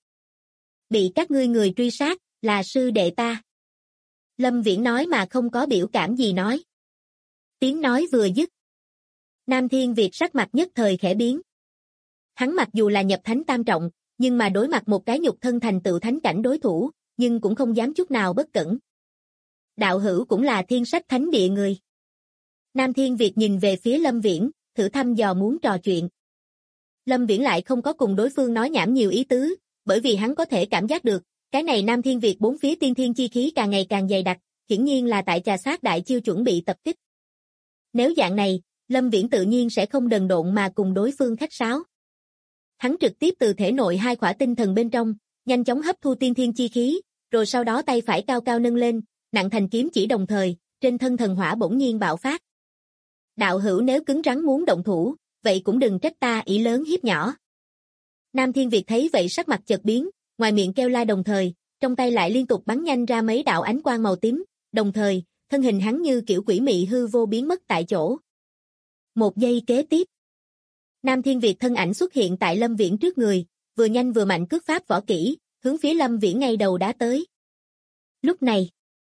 Bị các ngươi người truy sát, là sư đệ ta. Lâm Viễn nói mà không có biểu cảm gì nói. Tiếng nói vừa dứt. Nam Thiên Việt sắc mặt nhất thời khẽ biến. Hắn mặc dù là nhập thánh tam trọng, nhưng mà đối mặt một cái nhục thân thành tựu thánh cảnh đối thủ, nhưng cũng không dám chút nào bất cẩn. Đạo hữu cũng là thiên sách thánh địa người. Nam Thiên Việt nhìn về phía Lâm Viễn, thử thăm dò muốn trò chuyện. Lâm Viễn lại không có cùng đối phương nói nhảm nhiều ý tứ, bởi vì hắn có thể cảm giác được, cái này Nam Thiên Việt bốn phía tiên thiên chi khí càng ngày càng dày đặc, hiển nhiên là tại trà sát đại chiêu chuẩn bị tập kích. Nếu dạng này, Lâm Viễn tự nhiên sẽ không đần độn mà cùng đối phương khách sáo. Hắn trực tiếp từ thể nội hai khỏa tinh thần bên trong, nhanh chóng hấp thu tiên thiên chi khí, rồi sau đó tay phải cao cao nâng lên, nặng thành kiếm chỉ đồng thời, trên thân thần hỏa bỗng nhiên bạo phát. Đạo hữu nếu cứng rắn muốn động thủ, vậy cũng đừng trách ta ỷ lớn hiếp nhỏ. Nam Thiên Việt thấy vậy sắc mặt chợt biến, ngoài miệng kêu la đồng thời, trong tay lại liên tục bắn nhanh ra mấy đạo ánh quang màu tím, đồng thời, thân hình hắn như kiểu quỷ mị hư vô biến mất tại chỗ. Một giây kế tiếp, Nam Thiên Việt thân ảnh xuất hiện tại Lâm Viễn trước người, vừa nhanh vừa mạnh cước pháp võ kỹ, hướng phía Lâm Viễn ngay đầu đá tới. Lúc này,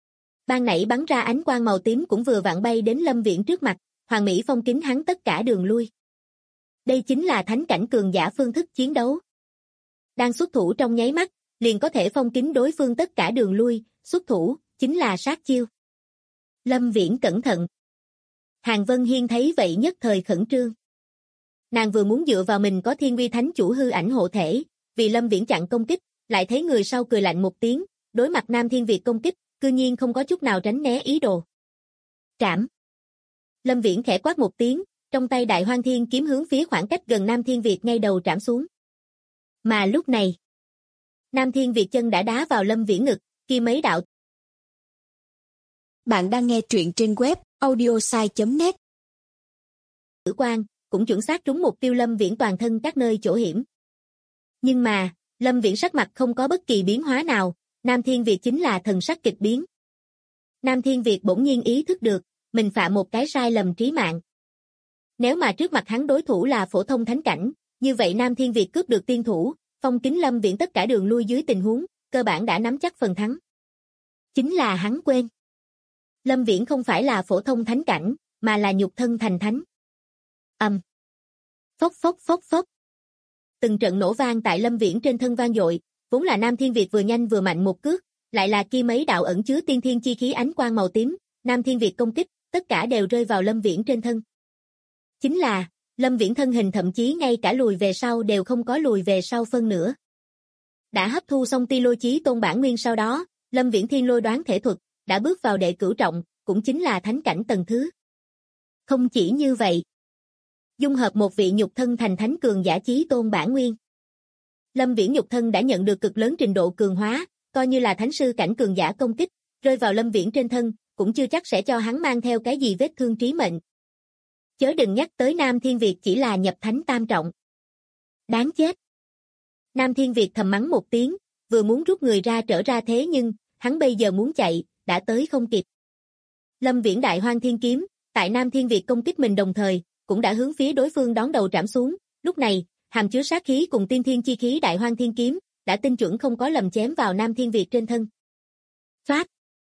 Ban nãy bắn ra ánh quang màu tím cũng vừa vặn bay đến Lâm Viễn trước mặt, Hoàng Mỹ phong kín hắn tất cả đường lui. Đây chính là thánh cảnh cường giả phương thức chiến đấu. Đang xuất thủ trong nháy mắt, liền có thể phong kín đối phương tất cả đường lui, xuất thủ, chính là sát chiêu. Lâm Viễn cẩn thận. Hàn Vân Hiên thấy vậy nhất thời khẩn trương. Nàng vừa muốn dựa vào mình có Thiên Uy Thánh Chủ hư ảnh hộ thể, vì Lâm Viễn chặn công kích, lại thấy người sau cười lạnh một tiếng, đối mặt Nam Thiên Việt công kích, cư nhiên không có chút nào tránh né ý đồ. Trảm. Lâm Viễn khẽ quát một tiếng, trong tay Đại Hoang Thiên kiếm hướng phía khoảng cách gần Nam Thiên Việt ngay đầu trảm xuống. Mà lúc này, Nam Thiên Việt chân đã đá vào Lâm Viễn ngực, kia mấy đạo. Bạn đang nghe truyện trên web audiosai.net. Tử quang cũng chuẩn xác trúng mục tiêu Lâm Viễn toàn thân các nơi chỗ hiểm. Nhưng mà, Lâm Viễn sắc mặt không có bất kỳ biến hóa nào, Nam Thiên Việt chính là thần sắc kịch biến. Nam Thiên Việt bỗng nhiên ý thức được, mình phạm một cái sai lầm trí mạng. Nếu mà trước mặt hắn đối thủ là phổ thông thánh cảnh, như vậy Nam Thiên Việt cướp được tiên thủ, phong kín Lâm Viễn tất cả đường lui dưới tình huống, cơ bản đã nắm chắc phần thắng. Chính là hắn quên. Lâm Viễn không phải là phổ thông thánh cảnh, mà là nhục thân thành thánh. Phốc phốc phốc phốc. Từng trận nổ vang tại Lâm Viễn trên thân vang dội, vốn là Nam Thiên Việt vừa nhanh vừa mạnh một cước, lại là kia mấy đạo ẩn chứa tiên thiên chi khí ánh quang màu tím, Nam Thiên Việt công kích, tất cả đều rơi vào Lâm Viễn trên thân. Chính là, Lâm Viễn thân hình thậm chí ngay cả lùi về sau đều không có lùi về sau phân nữa. Đã hấp thu xong Ti Lôi Chí Tôn bản nguyên sau đó, Lâm Viễn thiên lôi đoán thể thuật, đã bước vào đệ cửu trọng, cũng chính là thánh cảnh tầng thứ. Không chỉ như vậy, dung hợp một vị nhục thân thành thánh cường giả Chí Tôn bản nguyên. Lâm Viễn nhục thân đã nhận được cực lớn trình độ cường hóa, coi như là thánh sư cảnh cường giả công kích, rơi vào Lâm Viễn trên thân, cũng chưa chắc sẽ cho hắn mang theo cái gì vết thương trí mệnh. Chớ đừng nhắc tới Nam Thiên Việt chỉ là nhập thánh tam trọng. Đáng chết. Nam Thiên Việt thầm mắng một tiếng, vừa muốn rút người ra trở ra thế nhưng, hắn bây giờ muốn chạy, đã tới không kịp. Lâm Viễn Đại Hoang Thiên kiếm, tại Nam Thiên Việt công kích mình đồng thời, cũng đã hướng phía đối phương đón đầu trảm xuống, lúc này, hàm chứa sát khí cùng tiên thiên chi khí Đại Hoang Thiên kiếm, đã tinh chuẩn không có lầm chém vào Nam Thiên Việt trên thân. Phát.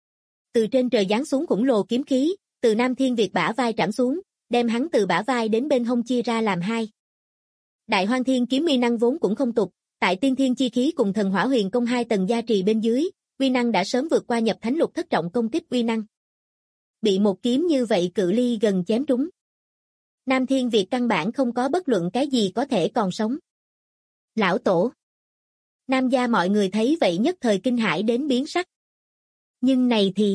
Từ trên trời giáng xuống khủng lồ kiếm khí, từ Nam Thiên Việt bả vai trảm xuống, đem hắn từ bả vai đến bên hông chia ra làm hai. Đại Hoang Thiên kiếm uy năng vốn cũng không tục, tại tiên thiên chi khí cùng thần hỏa huyền công hai tầng gia trì bên dưới, uy năng đã sớm vượt qua nhập thánh lục thất trọng công kích uy năng. Bị một kiếm như vậy cự ly gần chém trúng. Nam Thiên Việt căn bản không có bất luận cái gì có thể còn sống. Lão tổ. Nam gia mọi người thấy vậy nhất thời kinh hãi đến biến sắc. Nhưng này thì...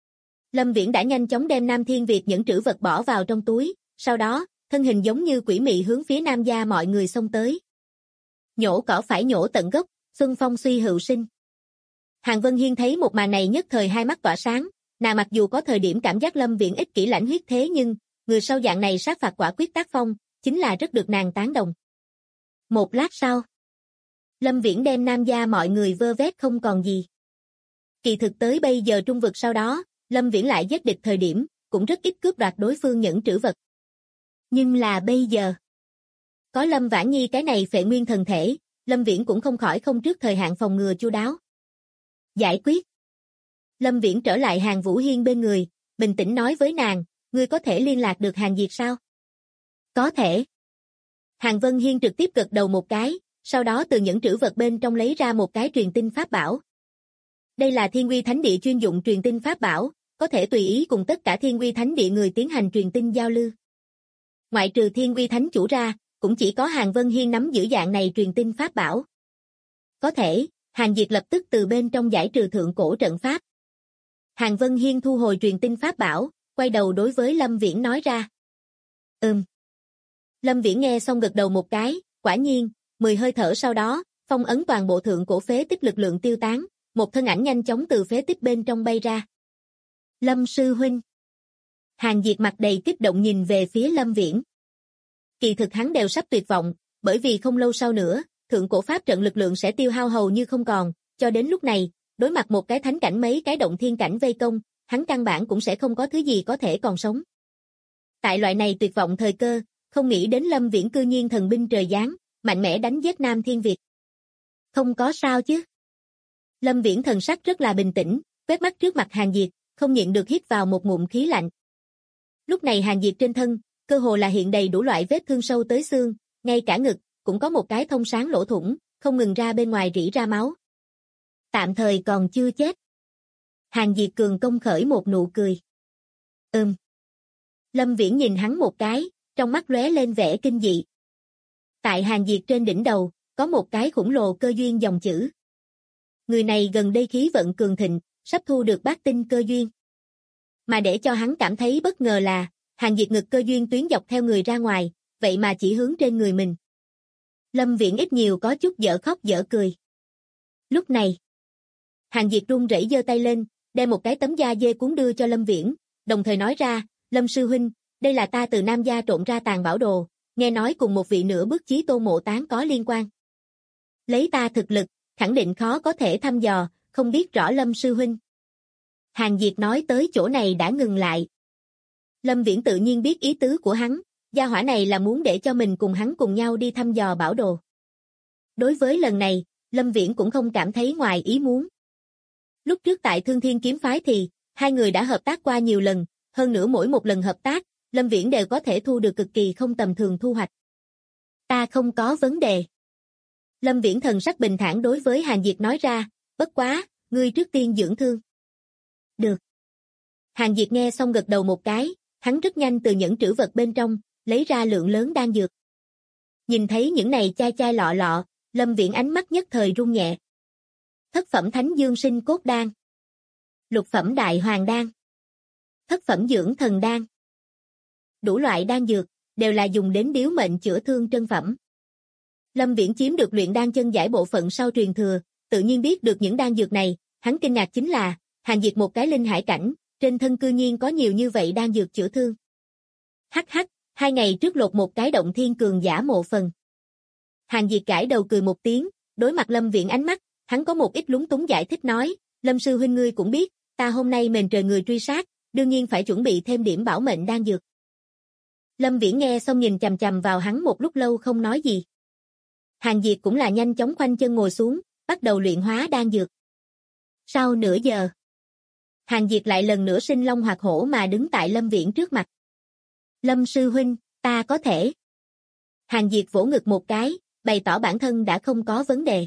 Lâm Viễn đã nhanh chóng đem Nam Thiên Việt những trữ vật bỏ vào trong túi, sau đó, thân hình giống như quỷ mị hướng phía Nam gia mọi người xông tới. Nhổ cỏ phải nhổ tận gốc, xuân phong suy hữu sinh. Hàn Vân Hiên thấy một màn này nhất thời hai mắt tỏa sáng, nàng mặc dù có thời điểm cảm giác Lâm Viễn ích kỷ lãnh huyết thế nhưng, người sau dạng này sát phạt quả quyết tác phong, chính là rất được nàng tán đồng. Một lát sau, Lâm Viễn đem Nam gia mọi người vơ vét không còn gì. Kỳ thực tới bây giờ trung vực sau đó, Lâm Viễn lại giết địch thời điểm, cũng rất ít cướp đoạt đối phương những trữ vật. Nhưng là bây giờ, có Lâm Vãn Nhi cái này phệ nguyên thần thể, Lâm Viễn cũng không khỏi không trước thời hạn phòng ngừa chu đáo. Giải quyết. Lâm Viễn trở lại Hàn Vũ Hiên bên người, bình tĩnh nói với nàng, ngươi có thể liên lạc được Hàn Diệt sao? Có thể. Hàn Vân Hiên trực tiếp gật đầu một cái, sau đó từ những trữ vật bên trong lấy ra một cái truyền tin pháp bảo. Đây là Thiên Uy Thánh Địa chuyên dụng truyền tin pháp bảo, có thể tùy ý cùng tất cả Thiên Uy Thánh Địa người tiến hành truyền tin giao lưu. Ngoại trừ Thiên Uy Thánh Chủ ra, cũng chỉ có Hàn Vân Hiên nắm giữ dạng này truyền tin pháp bảo. Có thể, Hàn Diệt lập tức từ bên trong giải trừ thượng cổ trận pháp. Hàn Vân Hiên thu hồi truyền tin pháp bảo, quay đầu đối với Lâm Viễn nói ra. Lâm Viễn nghe xong gật đầu một cái, quả nhiên, 10 hơi thở sau đó, phong ấn toàn bộ thượng cổ phế tích lực lượng tiêu tán, một thân ảnh nhanh chóng từ phế tích bên trong bay ra. Lâm sư huynh. Hàn Diệt mặt đầy kích động nhìn về phía Lâm Viễn. Kỳ thực hắn đều sắp tuyệt vọng, bởi vì không lâu sau nữa, thượng cổ pháp trận lực lượng sẽ tiêu hao hầu như không còn, cho đến lúc này, đối mặt một cái thánh cảnh mấy cái động thiên cảnh vây công, hắn căn bản cũng sẽ không có thứ gì có thể còn sống. Tại loại này tuyệt vọng thời cơ, không nghĩ đến Lâm Viễn cư nhiên thần binh trời giáng, mạnh mẽ đánh giết Nam Thiên Việt. Không có sao chứ? Lâm Viễn thần sắc rất là bình tĩnh, quét mắt trước mặt Hàn Diệt, không nhịn được hít vào một ngụm khí lạnh. Lúc này Hàn Diệt trên thân, cơ hồ là hiện đầy đủ loại vết thương sâu tới xương, ngay cả ngực, cũng có một cái thông sáng lỗ thủng, không ngừng ra bên ngoài rỉ ra máu. Tạm thời còn chưa chết. Hàn Diệt cường công khởi một nụ cười. Lâm Viễn nhìn hắn một cái, trong mắt lóe lên vẻ kinh dị. Tại Hàn Diệt trên đỉnh đầu, có một cái khủng lồ cơ duyên dòng chữ. Người này gần đây khí vận cường thịnh, sắp thu được bát tinh cơ duyên. Mà để cho hắn cảm thấy bất ngờ là, Hàn Diệt ngực cơ duyên tuyến dọc theo người ra ngoài, vậy mà chỉ hướng trên người mình. Lâm Viễn ít nhiều có chút dở khóc dở cười. Lúc này, Hàn Diệt run rẩy giơ tay lên, đem một cái tấm da dê cuốn đưa cho Lâm Viễn, đồng thời nói ra, Lâm sư huynh, đây là ta từ Nam gia trộn ra tàng bảo đồ, nghe nói cùng một vị nửa bước chí tôn mộ tán có liên quan. Lấy ta thực lực, khẳng định khó có thể thăm dò, không biết rõ Lâm sư huynh. Hàn Diệt nói tới chỗ này đã ngừng lại. Lâm Viễn tự nhiên biết ý tứ của hắn, gia hỏa này là muốn để cho mình cùng hắn cùng nhau đi thăm dò bảo đồ. Đối với lần này, Lâm Viễn cũng không cảm thấy ngoài ý muốn. Lúc trước tại Thương Thiên kiếm phái thì, hai người đã hợp tác qua nhiều lần, hơn nữa mỗi một lần hợp tác, Lâm Viễn đều có thể thu được cực kỳ không tầm thường thu hoạch. Ta không có vấn đề. Lâm Viễn thần sắc bình thản đối với Hàn Diệt nói ra, bất quá, ngươi trước tiên dưỡng thương. Được. Hàn Diệt nghe xong gật đầu một cái, hắn rất nhanh từ những trữ vật bên trong, lấy ra lượng lớn đan dược. Nhìn thấy những này chai chai lọ lọ, Lâm Viễn ánh mắt nhất thời run nhẹ. Thất phẩm Thánh Dương Sinh Cốt Đan, lục phẩm Đại Hoàng Đan, thất phẩm Dưỡng Thần Đan. Đủ loại đan dược, đều là dùng đến điếu mệnh chữa thương trân phẩm. Lâm Viễn chiếm được luyện đan chân giải bộ phận sau truyền thừa, tự nhiên biết được những đan dược này, hắn kinh ngạc chính là, Hàn Diệt một cái linh hải cảnh, trên thân cư nhiên có nhiều như vậy đan dược chữa thương. Hắc hắc, 2 ngày trước lột một cái động thiên cường giả mộ phần. Hàn Diệt gãi đầu cười một tiếng, đối mặt Lâm Viễn ánh mắt, hắn có một ít lúng túng giải thích nói, Lâm sư huynh ngươi cũng biết, ta hôm nay mền trời người truy sát, đương nhiên phải chuẩn bị thêm điểm bảo mệnh đan dược. Lâm Viễn nghe xong nhìn chằm chằm vào hắn một lúc lâu không nói gì. Hàn Diệt cũng là nhanh chóng khoanh chân ngồi xuống, bắt đầu luyện hóa đan dược. Sau nửa giờ, Hàn Diệt lại lần nữa sinh long hoạt hổ mà đứng tại Lâm Viễn trước mặt. Lâm sư huynh, ta có thể. Hàn Diệt vỗ ngực một cái, bày tỏ bản thân đã không có vấn đề.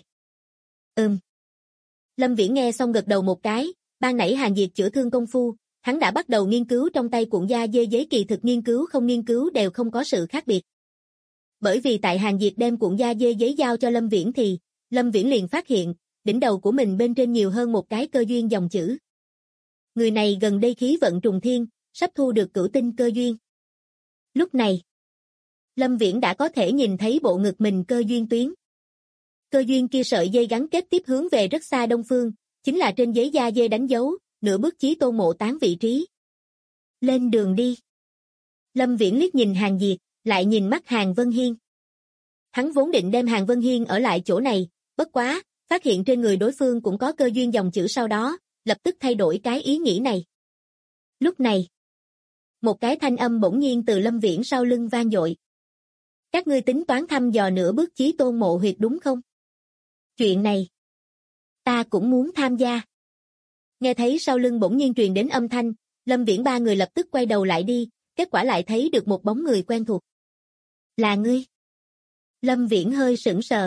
Lâm Viễn nghe xong gật đầu một cái, ban nãy Hàn Diệt chữa thương công phu, hắn đã bắt đầu nghiên cứu trong tay cuộn da dê giấy, kỳ thực nghiên cứu không nghiên cứu đều không có sự khác biệt. Bởi vì tại Hàn Diệt đem cuộn da dê giấy giao cho Lâm Viễn thì, Lâm Viễn liền phát hiện, đỉnh đầu của mình bên trên nhiều hơn một cái cơ duyên dòng chữ. Người này gần đây khí vận trùng thiên, sắp thu được cửu tinh cơ duyên. Lúc này, Lâm Viễn đã có thể nhìn thấy bộ ngực mình cơ duyên tuyến. Cơ duyên kia sợi dây gắn kết tiếp hướng về rất xa đông phương, chính là trên giấy da dê đánh dấu, nửa bước chí tôn mộ tán vị trí. Lên đường đi. Lâm Viễn liếc nhìn Hàn Diệt, lại nhìn mắt Hàn Vân Hiên. Hắn vốn định đem Hàn Vân Hiên ở lại chỗ này, bất quá, phát hiện trên người đối phương cũng có cơ duyên dòng chữ sau đó, lập tức thay đổi cái ý nghĩ này. Lúc này, một cái thanh âm bỗng nhiên từ Lâm Viễn sau lưng vang dội. Các ngươi tính toán thăm dò nửa bước chí tôn mộ huyệt đúng không? Chuyện này, ta cũng muốn tham gia. Nghe thấy sau lưng bỗng nhiên truyền đến âm thanh, Lâm Viễn ba người lập tức quay đầu lại đi, kết quả lại thấy được một bóng người quen thuộc. Là ngươi? Lâm Viễn hơi sững sờ.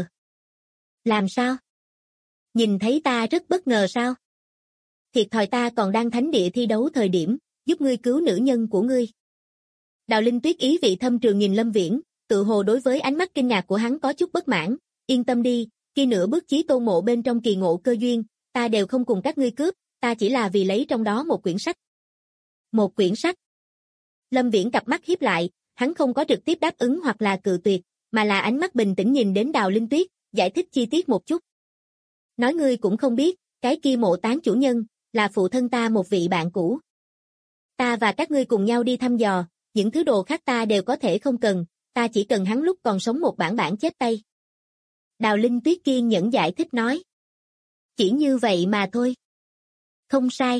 Làm sao? Nhìn thấy ta rất bất ngờ sao? Thiệt thòi ta còn đang thánh địa thi đấu thời điểm, giúp ngươi cứu nữ nhân của ngươi. Đào Linh Tuyết ý vị thâm trường nhìn Lâm Viễn, tự hồ đối với ánh mắt kinh ngạc của hắn có chút bất mãn, yên tâm đi, khi nửa bước chí tôn mộ bên trong kỳ ngộ cơ duyên, ta đều không cùng các ngươi cướp, ta chỉ là vì lấy trong đó một quyển sách. Một quyển sách. Lâm Viễn cặp mắt híp lại, hắn không có trực tiếp đáp ứng hoặc là cự tuyệt, mà là ánh mắt bình tĩnh nhìn đến Đào Linh Tuyết, giải thích chi tiết một chút. Nói ngươi cũng không biết, cái kia mộ tán chủ nhân, là phụ thân ta một vị bạn cũ. Ta và các ngươi cùng nhau đi thăm dò, những thứ đồ khác ta đều có thể không cần, ta chỉ cần hắn lúc còn sống một bản chép tay. Đào Linh Tuyết kiên nhẫn giải thích nói. Chỉ như vậy mà thôi. Không sai.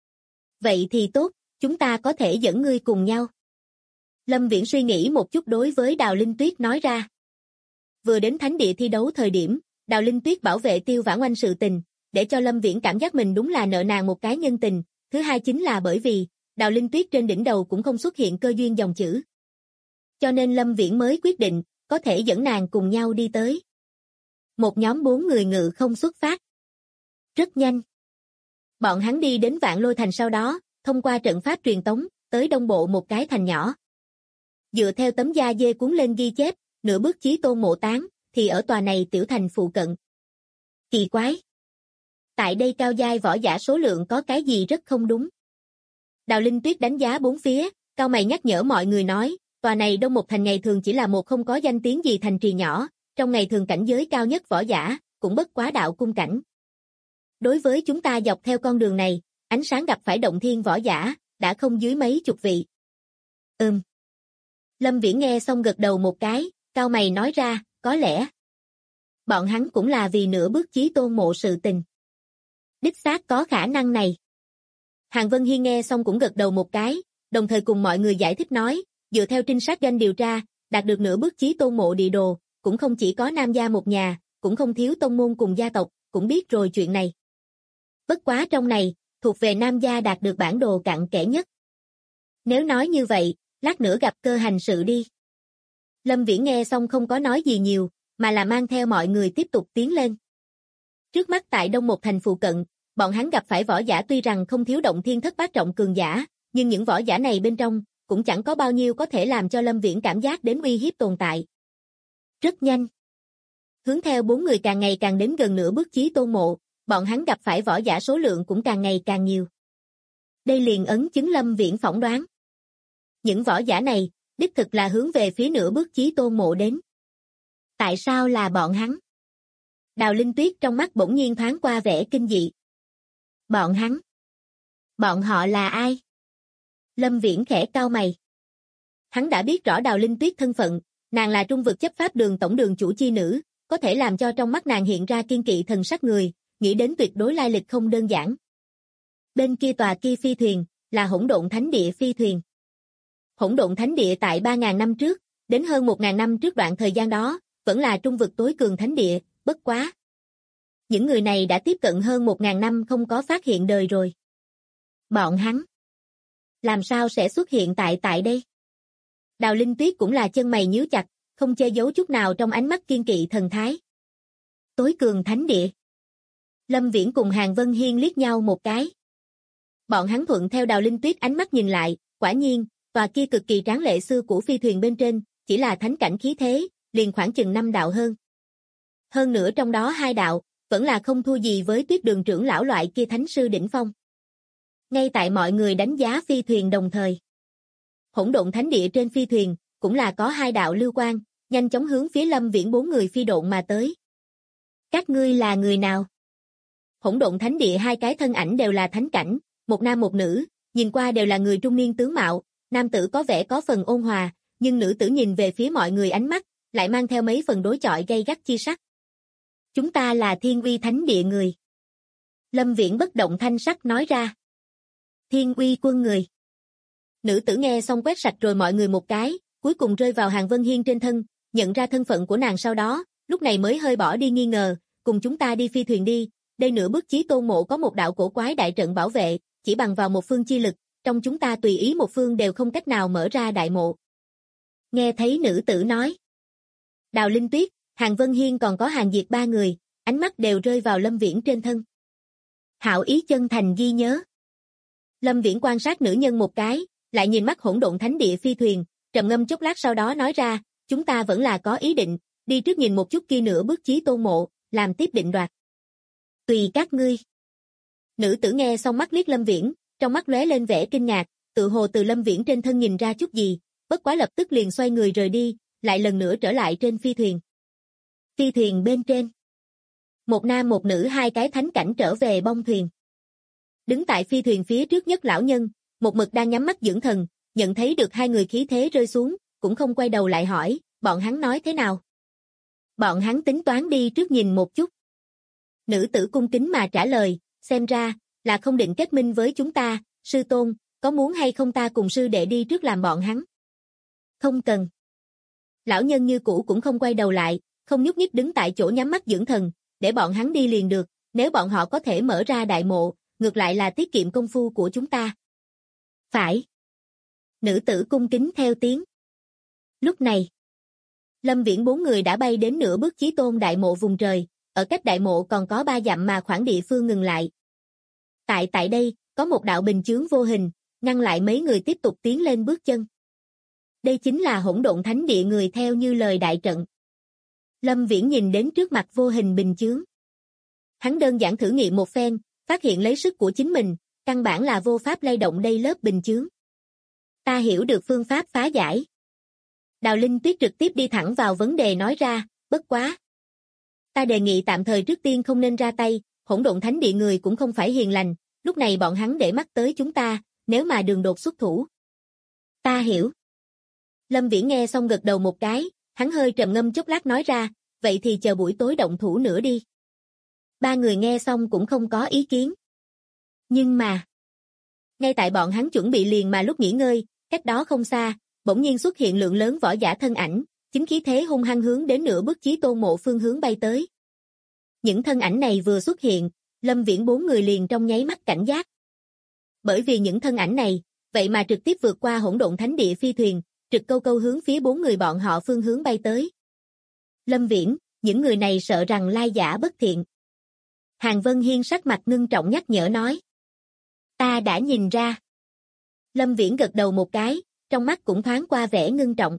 Vậy thì tốt, chúng ta có thể dẫn ngươi cùng nhau. Lâm Viễn suy nghĩ một chút đối với Đào Linh Tuyết nói ra. Vừa đến thánh địa thi đấu thời điểm, Đào Linh Tuyết bảo vệ Tiêu Vãn Oanh sự tình, để cho Lâm Viễn cảm giác mình đúng là nợ nàng một cái nhân tình, thứ hai chính là bởi vì, Đào Linh Tuyết trên đỉnh đầu cũng không xuất hiện cơ duyên dòng chữ. Cho nên Lâm Viễn mới quyết định, có thể dẫn nàng cùng nhau đi tới. Một nhóm 4 người ngự không xuất phát. Rất nhanh. Bọn hắn đi đến Vạn Lôi Thành sau đó, thông qua trận pháp truyền tống, tới đông bộ một cái thành nhỏ. Dựa theo tấm da dê cuốn lên ghi chép, nửa bước chí tôn mộ tán, thì ở tòa này tiểu thành phụ cận. Kỳ quái! Tại đây cao giai võ giả số lượng có cái gì rất không đúng. Đào Linh Tuyết đánh giá bốn phía, cau mày nhắc nhở mọi người nói, tòa này Đông Một Thành ngày thường chỉ là một không có danh tiếng gì thành trì nhỏ, trong ngày thường cảnh giới cao nhất võ giả, cũng bất quá đạo cung cảnh. Đối với chúng ta dọc theo con đường này, ánh sáng gặp phải động thiên võ giả, đã không dưới mấy chục vị. Lâm Viễn nghe xong gật đầu một cái, cau mày nói ra, có lẽ. Bọn hắn cũng là vì nửa bước chí tôn mộ sự tình. Đích xác có khả năng này. Hàn Vân Hiên nghe xong cũng gật đầu một cái, đồng thời cùng mọi người giải thích nói, dựa theo trinh sát doanh điều tra, đạt được nửa bước chí tôn mộ địa đồ, cũng không chỉ có Nam gia một nhà, cũng không thiếu tông môn cùng gia tộc, cũng biết rồi chuyện này. Bất quá trong này, thuộc về Nam gia đạt được bản đồ cặn kẽ nhất. Nếu nói như vậy, lát nữa gặp cơ hành sự đi. Lâm Viễn nghe xong không có nói gì nhiều, mà là mang theo mọi người tiếp tục tiến lên. Trước mắt tại Đông Một Thành phụ cận, bọn hắn gặp phải võ giả tuy rằng không thiếu động thiên thất bát trọng cường giả, nhưng những võ giả này bên trong, cũng chẳng có bao nhiêu có thể làm cho Lâm Viễn cảm giác đến uy hiếp tồn tại. Rất nhanh. Hướng theo 4 người càng ngày càng đến gần nửa bước chí tôn mộ, bọn hắn gặp phải võ giả số lượng cũng càng ngày càng nhiều. Đây liền ấn chứng Lâm Viễn phỏng đoán. Những võ giả này, đích thực là hướng về phía nửa bước chí tôn mộ đến. Tại sao là bọn hắn? Đào Linh Tuyết trong mắt bỗng nhiên thoáng qua vẻ kinh dị. Bọn hắn? Bọn họ là ai? Lâm Viễn khẽ cau mày. Hắn đã biết rõ Đào Linh Tuyết thân phận, nàng là Trung vực chấp pháp đường tổng đường chủ chi nữ, có thể làm cho trong mắt nàng hiện ra kiên kỵ thần sắc người, nghĩ đến tuyệt đối lai lịch không đơn giản. Bên kia tòa kia phi thuyền, là Hỗn Độn Thánh Địa phi thuyền. Hỗn Độn Thánh Địa tại 3.000 năm trước, đến hơn 1.000 năm trước đoạn thời gian đó, vẫn là Trung vực tối cường thánh địa, bất quá. Những người này đã tiếp cận hơn 1.000 năm không có phát hiện đời rồi. Bọn hắn làm sao sẽ xuất hiện tại đây? Đào Linh Tuyết cũng là chân mày nhíu chặt, không che giấu chút nào trong ánh mắt kiên kỵ thần thái. Tối cường thánh địa. Lâm Viễn cùng Hàn Vân Hiên liếc nhau một cái. Bọn hắn thuận theo Đào Linh Tuyết ánh mắt nhìn lại, quả nhiên, tòa kia cực kỳ tráng lệ xưa của phi thuyền bên trên, chỉ là thánh cảnh khí thế, liền khoảng chừng 5 đạo hơn. Hơn nữa trong đó 2 đạo, vẫn là không thua gì với Tuyết Đường trưởng lão loại kia thánh sư đỉnh phong. Ngay tại mọi người đánh giá phi thuyền đồng thời. Hỗn Độn Thánh Địa trên phi thuyền, cũng là có 2 đạo lưu quang, nhanh chóng hướng phía Lâm Viễn 4 người phi độn mà tới. Các ngươi là người nào? Hỗn Độn Thánh Địa 2 cái thân ảnh đều là thánh cảnh, một nam một nữ, nhìn qua đều là người trung niên tướng mạo, nam tử có vẻ có phần ôn hòa, nhưng nữ tử nhìn về phía mọi người ánh mắt, lại mang theo mấy phần đối chọi gay gắt chi sắc. Chúng ta là Thiên Uy Thánh Địa người. Lâm Viễn bất động thanh sắc nói ra. Thiên Uy quân người. Nữ tử nghe xong quét sạch rồi mọi người một cái, cuối cùng rơi vào Hàn Vân Hiên trên thân, nhận ra thân phận của nàng sau đó, lúc này mới hơi bỏ đi nghi ngờ, cùng chúng ta đi phi thuyền đi, đây nửa bước chí tôn mộ có một đạo cổ quái đại trận bảo vệ, chỉ bằng vào một phương chi lực, trong chúng ta tùy ý một phương đều không cách nào mở ra đại mộ. Nghe thấy nữ tử nói. Đào Linh Tuyết, Hàn Vân Hiên còn có Hàn Diệt 3 người, ánh mắt đều rơi vào Lâm Viễn trên thân. Hảo ý chân thành ghi nhớ. Lâm Viễn quan sát nữ nhân một cái, lại nhìn mắt Hỗn Độn Thánh Địa phi thuyền, trầm ngâm chốc lát sau đó nói ra, chúng ta vẫn là có ý định, đi trước nhìn một chút kia nửa bước chí tôn mộ, làm tiếp định đoạt. Tùy các ngươi. Nữ tử nghe xong mắt liếc Lâm Viễn, trong mắt lóe lên vẻ kinh ngạc, tự hồ từ Lâm Viễn trên thân nhìn ra chút gì, bất quá lập tức liền xoay người rời đi, lại lần nữa trở lại trên phi thuyền. Phi thuyền bên trên. Một nam một nữ 2 cái thánh cảnh trở về bong thuyền. Đứng tại phi thuyền phía trước nhất lão nhân, một mực đang nhắm mắt dưỡng thần, nhận thấy được 2 người khí thế rơi xuống, cũng không quay đầu lại hỏi, bọn hắn nói thế nào? Bọn hắn tính toán đi trước nhìn một chút. Nữ tử cung kính mà trả lời, xem ra, là không định kết minh với chúng ta, sư tôn, có muốn hay không ta cùng sư đệ đi trước làm bọn hắn? Không cần. Lão nhân như cũ cũng không quay đầu lại, không nhúc nhích đứng tại chỗ nhắm mắt dưỡng thần, để bọn hắn đi liền được, nếu bọn họ có thể mở ra đại mộ, ngược lại là tiết kiệm công phu của chúng ta. Phải. Nữ tử cung kính theo tiếng. Lúc này, Lâm Viễn 4 người đã bay đến nửa bước Chí Tôn đại mộ vùng trời, ở cách đại mộ còn có 3 dặm mà khoảng địa phương ngừng lại. Tại đây, có một đạo bình chướng vô hình, ngăn lại mấy người tiếp tục tiến lên bước chân. Đây chính là Hỗn Độn Thánh Địa người theo như lời đại trận. Lâm Viễn nhìn đến trước mặt vô hình bình chướng. Hắn đơn giản thử nghiệm một phen, phát hiện lấy sức của chính mình, căn bản là vô pháp lay động đây lớp bình chướng. Ta hiểu được phương pháp phá giải. Đào Linh Tuyết trực tiếp đi thẳng vào vấn đề nói ra, bất quá. Ta đề nghị tạm thời trước tiên không nên ra tay, Hỗn Độn Thánh Địa người cũng không phải hiền lành, lúc này bọn hắn để mắt tới chúng ta, nếu mà đường đột xuất thủ. Ta hiểu. Lâm Viễn nghe xong gật đầu một cái, hắn hơi trầm ngâm chốc lát nói ra, vậy thì chờ buổi tối động thủ nữa đi. 3 người nghe xong cũng không có ý kiến. Nhưng mà, ngay tại bọn hắn chuẩn bị liền mà lúc nghỉ ngơi, cách đó không xa, bỗng nhiên xuất hiện lượng lớn võ giả thân ảnh, chính khí thế hung hăng hướng đến nửa bước Chí Tôn mộ phương hướng bay tới. Những thân ảnh này vừa xuất hiện, Lâm Viễn 4 người liền trong nháy mắt cảnh giác. Bởi vì những thân ảnh này, vậy mà trực tiếp vượt qua Hỗn Độn Thánh Địa phi thuyền, trực câu câu hướng phía 4 người bọn họ phương hướng bay tới. Lâm Viễn, những người này sợ rằng lai giả bất thiện. Hàn Vân Hiên sắc mặt ngưng trọng nhắc nhở nói. Ta đã nhìn ra. Lâm Viễn gật đầu một cái, trong mắt cũng thoáng qua vẻ ngưng trọng.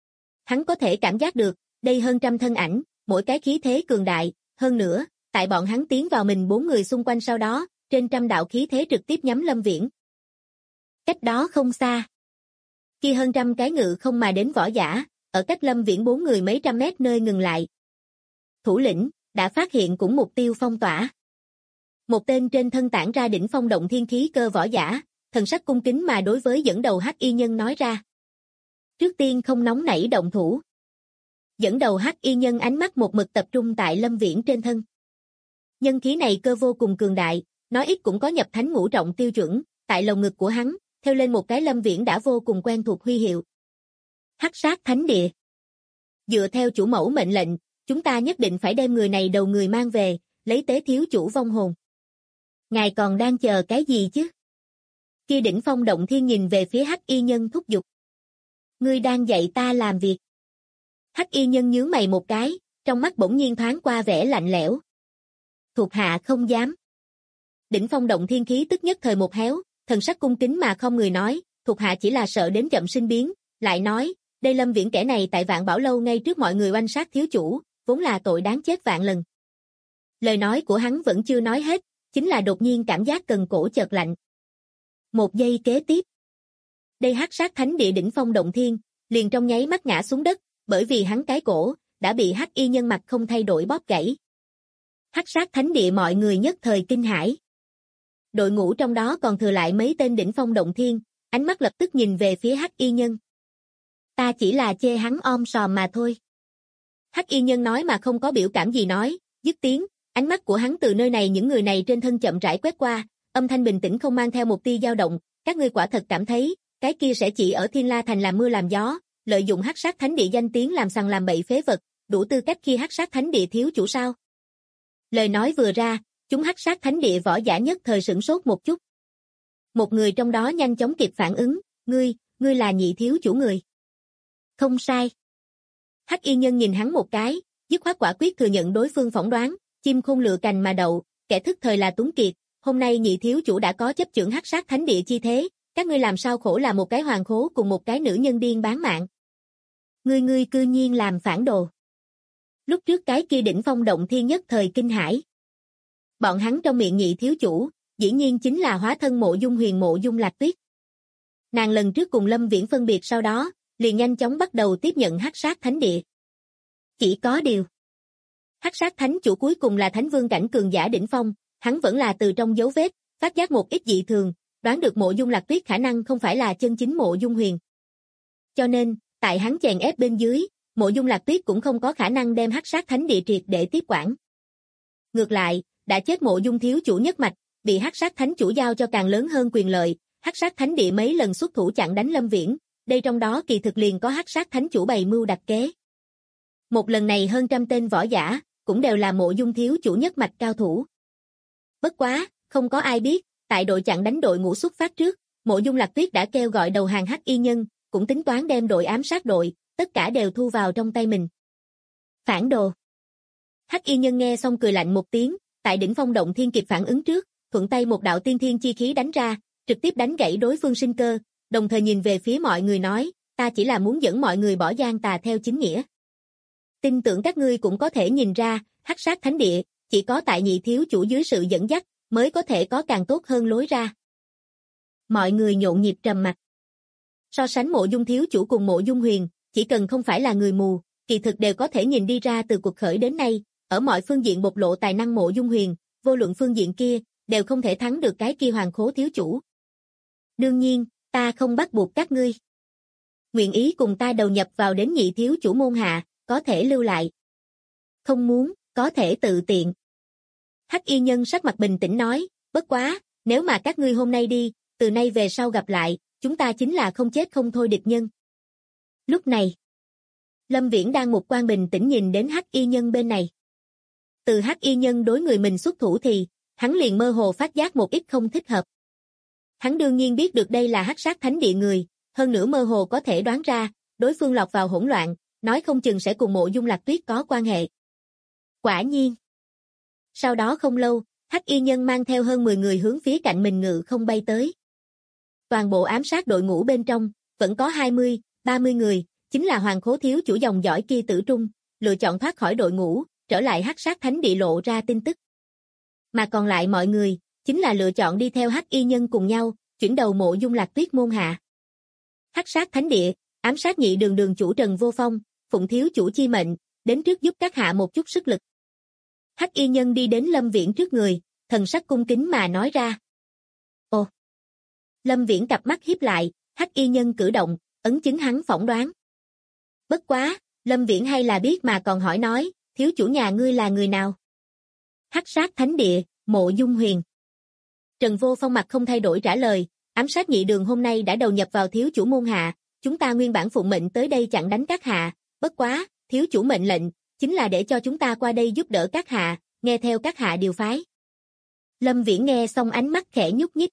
Hắn có thể cảm giác được, đây hơn trăm thân ảnh, mỗi cái khí thế cường đại, hơn nữa, tại bọn hắn tiến vào mình 4 người xung quanh sau đó, trên trăm đạo khí thế trực tiếp nhắm Lâm Viễn. Cách đó không xa. Khi hơn trăm cái ngự không mà đến võ giả, ở cách Lâm Viễn 4 người mấy trăm mét nơi ngừng lại. Thủ lĩnh, đã phát hiện cũng mục tiêu phong tỏa. Một tên trên thân tản ra đỉnh phong động thiên khí cơ võ giả, thần sắc cung kính mà đối với dẫn đầu Hắc Y Nhân nói ra. Trước tiên không nóng nảy động thủ. Dẫn đầu Hắc Y Nhân ánh mắt một mực tập trung tại Lâm Viễn trên thân. Nhân khí này cơ vô cùng cường đại, nói ít cũng có nhập thánh ngũ trọng tiêu chuẩn, tại lồng ngực của hắn, theo lên một cái Lâm Viễn đã vô cùng quen thuộc huy hiệu. Hắc sát thánh địa. Dựa theo chủ mẫu mệnh lệnh, chúng ta nhất định phải đem người này đầu người mang về, lấy tế thiếu chủ vong hồn. Ngài còn đang chờ cái gì chứ? Kia đỉnh phong động thiên nhìn về phía Hắc Y Nhân thúc giục. Ngươi đang dạy ta làm việc. Hắc Y Nhân nhướng mày một cái, trong mắt bỗng nhiên thoáng qua vẻ lạnh lẽo. Thuộc hạ không dám. Đỉnh phong động thiên khí tức nhất thời một héo, thần sắc cung kính mà không người nói, thuộc hạ chỉ là sợ đến chậm sinh biến, lại nói, đây Lâm Viễn kẻ này tại Vạn Bảo Lâu ngay trước mọi người oanh sát thiếu chủ, vốn là tội đáng chết vạn lần. Lời nói của hắn vẫn chưa nói hết, chính là đột nhiên cảm giác cần cổ chợt lạnh. Một giây kế tiếp, đây Hắc sát thánh địa đỉnh phong động thiên, liền trong nháy mắt ngã xuống đất, bởi vì hắn cái cổ đã bị Hắc Y Nhân mặt không thay đổi bóp gãy. Hắc sát thánh địa mọi người nhất thời kinh hãi. Đội ngũ trong đó còn thừa lại mấy tên đỉnh phong động thiên, ánh mắt lập tức nhìn về phía Hắc Y Nhân. Ta chỉ là chê hắn om sòm mà thôi. Hắc Y Nhân nói mà không có biểu cảm gì nói, dứt tiếng, ánh mắt của hắn từ nơi này những người này trên thân chậm rãi quét qua, âm thanh bình tĩnh không mang theo một tia dao động, các ngươi quả thật cảm thấy, cái kia sẽ chỉ ở Thiên La Thành làm mưa làm gió, lợi dụng Hắc sát thánh địa danh tiếng làm sằng làm bậy phế vật, đủ tư cách khi Hắc sát thánh địa thiếu chủ sao? Lời nói vừa ra, chúng Hắc sát thánh địa võ giả nhất thời sửng sốt một chút. Một người trong đó nhanh chóng kịp phản ứng, ngươi là nhị thiếu chủ người. Không sai. Hắc Y Nhân nhìn hắn một cái, dứt khoát quả quyết thừa nhận đối phương phỏng đoán, chim khôn lựa cành mà đậu, kẻ thức thời là Tuấn Kiệt, hôm nay nhị thiếu chủ đã có chấp chưởng Hắc sát thánh địa chi thế, các ngươi làm sao khổ là một cái hoàng khố cùng một cái nữ nhân điên bán mạng. Ngươi cư nhiên làm phản đồ. Lúc trước cái kia đỉnh phong động thiên nhất thời kinh hãi. Bọn hắn trong miệng nhị thiếu chủ, dĩ nhiên chính là hóa thân Mộ Dung Huyền Mộ Dung Lạc Tuyết. Nàng lần trước cùng Lâm Viễn phân biệt sau đó, liền nhanh chóng bắt đầu tiếp nhận Hắc sát thánh địa. Chỉ có điều, Hắc sát thánh chủ cuối cùng là thánh vương cảnh cường giả đỉnh phong, hắn vẫn là từ trong dấu vết, phát giác một ít dị thường, đoán được Mộ Dung Lạc Tuyết khả năng không phải là chân chính Mộ Dung Huyền. Cho nên, tại hắn chèn ép bên dưới, Mộ Dung Lạc Tuyết cũng không có khả năng đem Hắc sát thánh địa triệt để tiếp quản. Ngược lại, đã chết Mộ Dung thiếu chủ nhất mạch, bị Hắc sát thánh chủ giao cho càng lớn hơn quyền lợi, Hắc sát thánh địa mấy lần xuất thủ chặn đánh Lâm Viễn, đây trong đó kỳ thực liền có Hắc sát thánh chủ bày mưu đặt kế. Một lần này hơn trăm tên võ giả, cũng đều là Mộ Dung thiếu chủ nhất mạch cao thủ. Bất quá, không có ai biết, tại đội chặn đánh đội ngũ xuất phát trước, Mộ Dung Lạc Tuyết đã kêu gọi đầu hàng Hắc Y Nhân, cũng tính toán đem đội ám sát đội, tất cả đều thu vào trong tay mình. Phản đồ. Hắc Y Nhân nghe xong cười lạnh một tiếng, tại đỉnh phong động thiên kịp phản ứng trước, thuận tay một đạo tiên thiên chi khí đánh ra, trực tiếp đánh gãy đối phương sinh cơ, đồng thời nhìn về phía mọi người nói, ta chỉ là muốn dẫn mọi người bỏ gian tà theo chính nghĩa. Tin tưởng các ngươi cũng có thể nhìn ra, Hắc Sát Thánh Địa, chỉ có tại nhị thiếu chủ dưới sự dẫn dắt, mới có thể có càng tốt hơn lối ra. Mọi người nhộn nhịp trầm mặc. So sánh Mộ Dung thiếu chủ cùng Mộ Dung Huyền, chỉ cần không phải là người mù, kỳ thực đều có thể nhìn đi ra từ cuộc khởi đến nay, ở mọi phương diện bộc lộ tài năng Mộ Dung Huyền, vô luận phương diện kia, đều không thể thắng được cái kia Hoàng Khố thiếu chủ. Đương nhiên, ta không bắt buộc các ngươi. Nguyện ý cùng ta đầu nhập vào đến nhị thiếu chủ môn hạ, có thể lưu lại. Không muốn, có thể tự tiện. Hắc Y Nhân sắc mặt bình tĩnh nói, bất quá, nếu mà các ngươi hôm nay đi, từ nay về sau gặp lại, chúng ta chính là không chết không thôi địch nhân. Lúc này, Lâm Viễn đang một quan bình tĩnh nhìn đến Hắc Y Nhân bên này. Từ Hắc Y Nhân đối người mình xuất thủ thì, hắn liền mơ hồ phát giác một ít không thích hợp. Hắn đương nhiên biết được đây là Hắc Sát Thánh Địa người, hơn nữa mơ hồ có thể đoán ra, đối phương lọt vào hỗn loạn, nói không chừng sẽ cùng Mộ Dung Lạc Tuyết có quan hệ. Quả nhiên. Sau đó không lâu, Hắc Y Nhân mang theo hơn 10 người hướng phía cạnh mình ngự không bay tới. Toàn bộ ám sát đội ngũ bên trong, vẫn có 20, 30 người, chính là Hoàng Khố thiếu chủ dòng dõi kia tử trung, lựa chọn thoát khỏi đội ngũ, trở lại Hắc Sát Thánh Địa lộ ra tin tức. Mà còn lại mọi người, chính là lựa chọn đi theo Hắc Y Nhân cùng nhau, chuyển đầu Mộ Dung Lạc Tuyết môn hạ. Hắc Sát Thánh Địa, ám sát nhị đường đường chủ Trần Vô Phong, phụng thiếu chủ chi mệnh, đến trước giúp các hạ một chút sức lực. Hắc Y Nhân đi đến Lâm Viễn trước người, thần sắc cung kính mà nói ra. Ồ! Lâm Viễn cặp mắt híp lại, Hắc Y Nhân cử động, ấn chứng hắn phỏng đoán. Bất quá, Lâm Viễn hay là biết mà còn hỏi nói, thiếu chủ nhà ngươi là người nào? Hắc Sát Thánh Địa, Mộ Dung Huyền. Trần Vô Phong mặt không thay đổi trả lời, ám sát nhị đường hôm nay đã đầu nhập vào thiếu chủ môn hạ, chúng ta nguyên bản phụng mệnh tới đây chặn đánh các hạ, bất quá, thiếu chủ mệnh lệnh, chính là để cho chúng ta qua đây giúp đỡ các hạ, nghe theo các hạ điều phái. Lâm Viễn nghe xong ánh mắt khẽ nhúc nhích.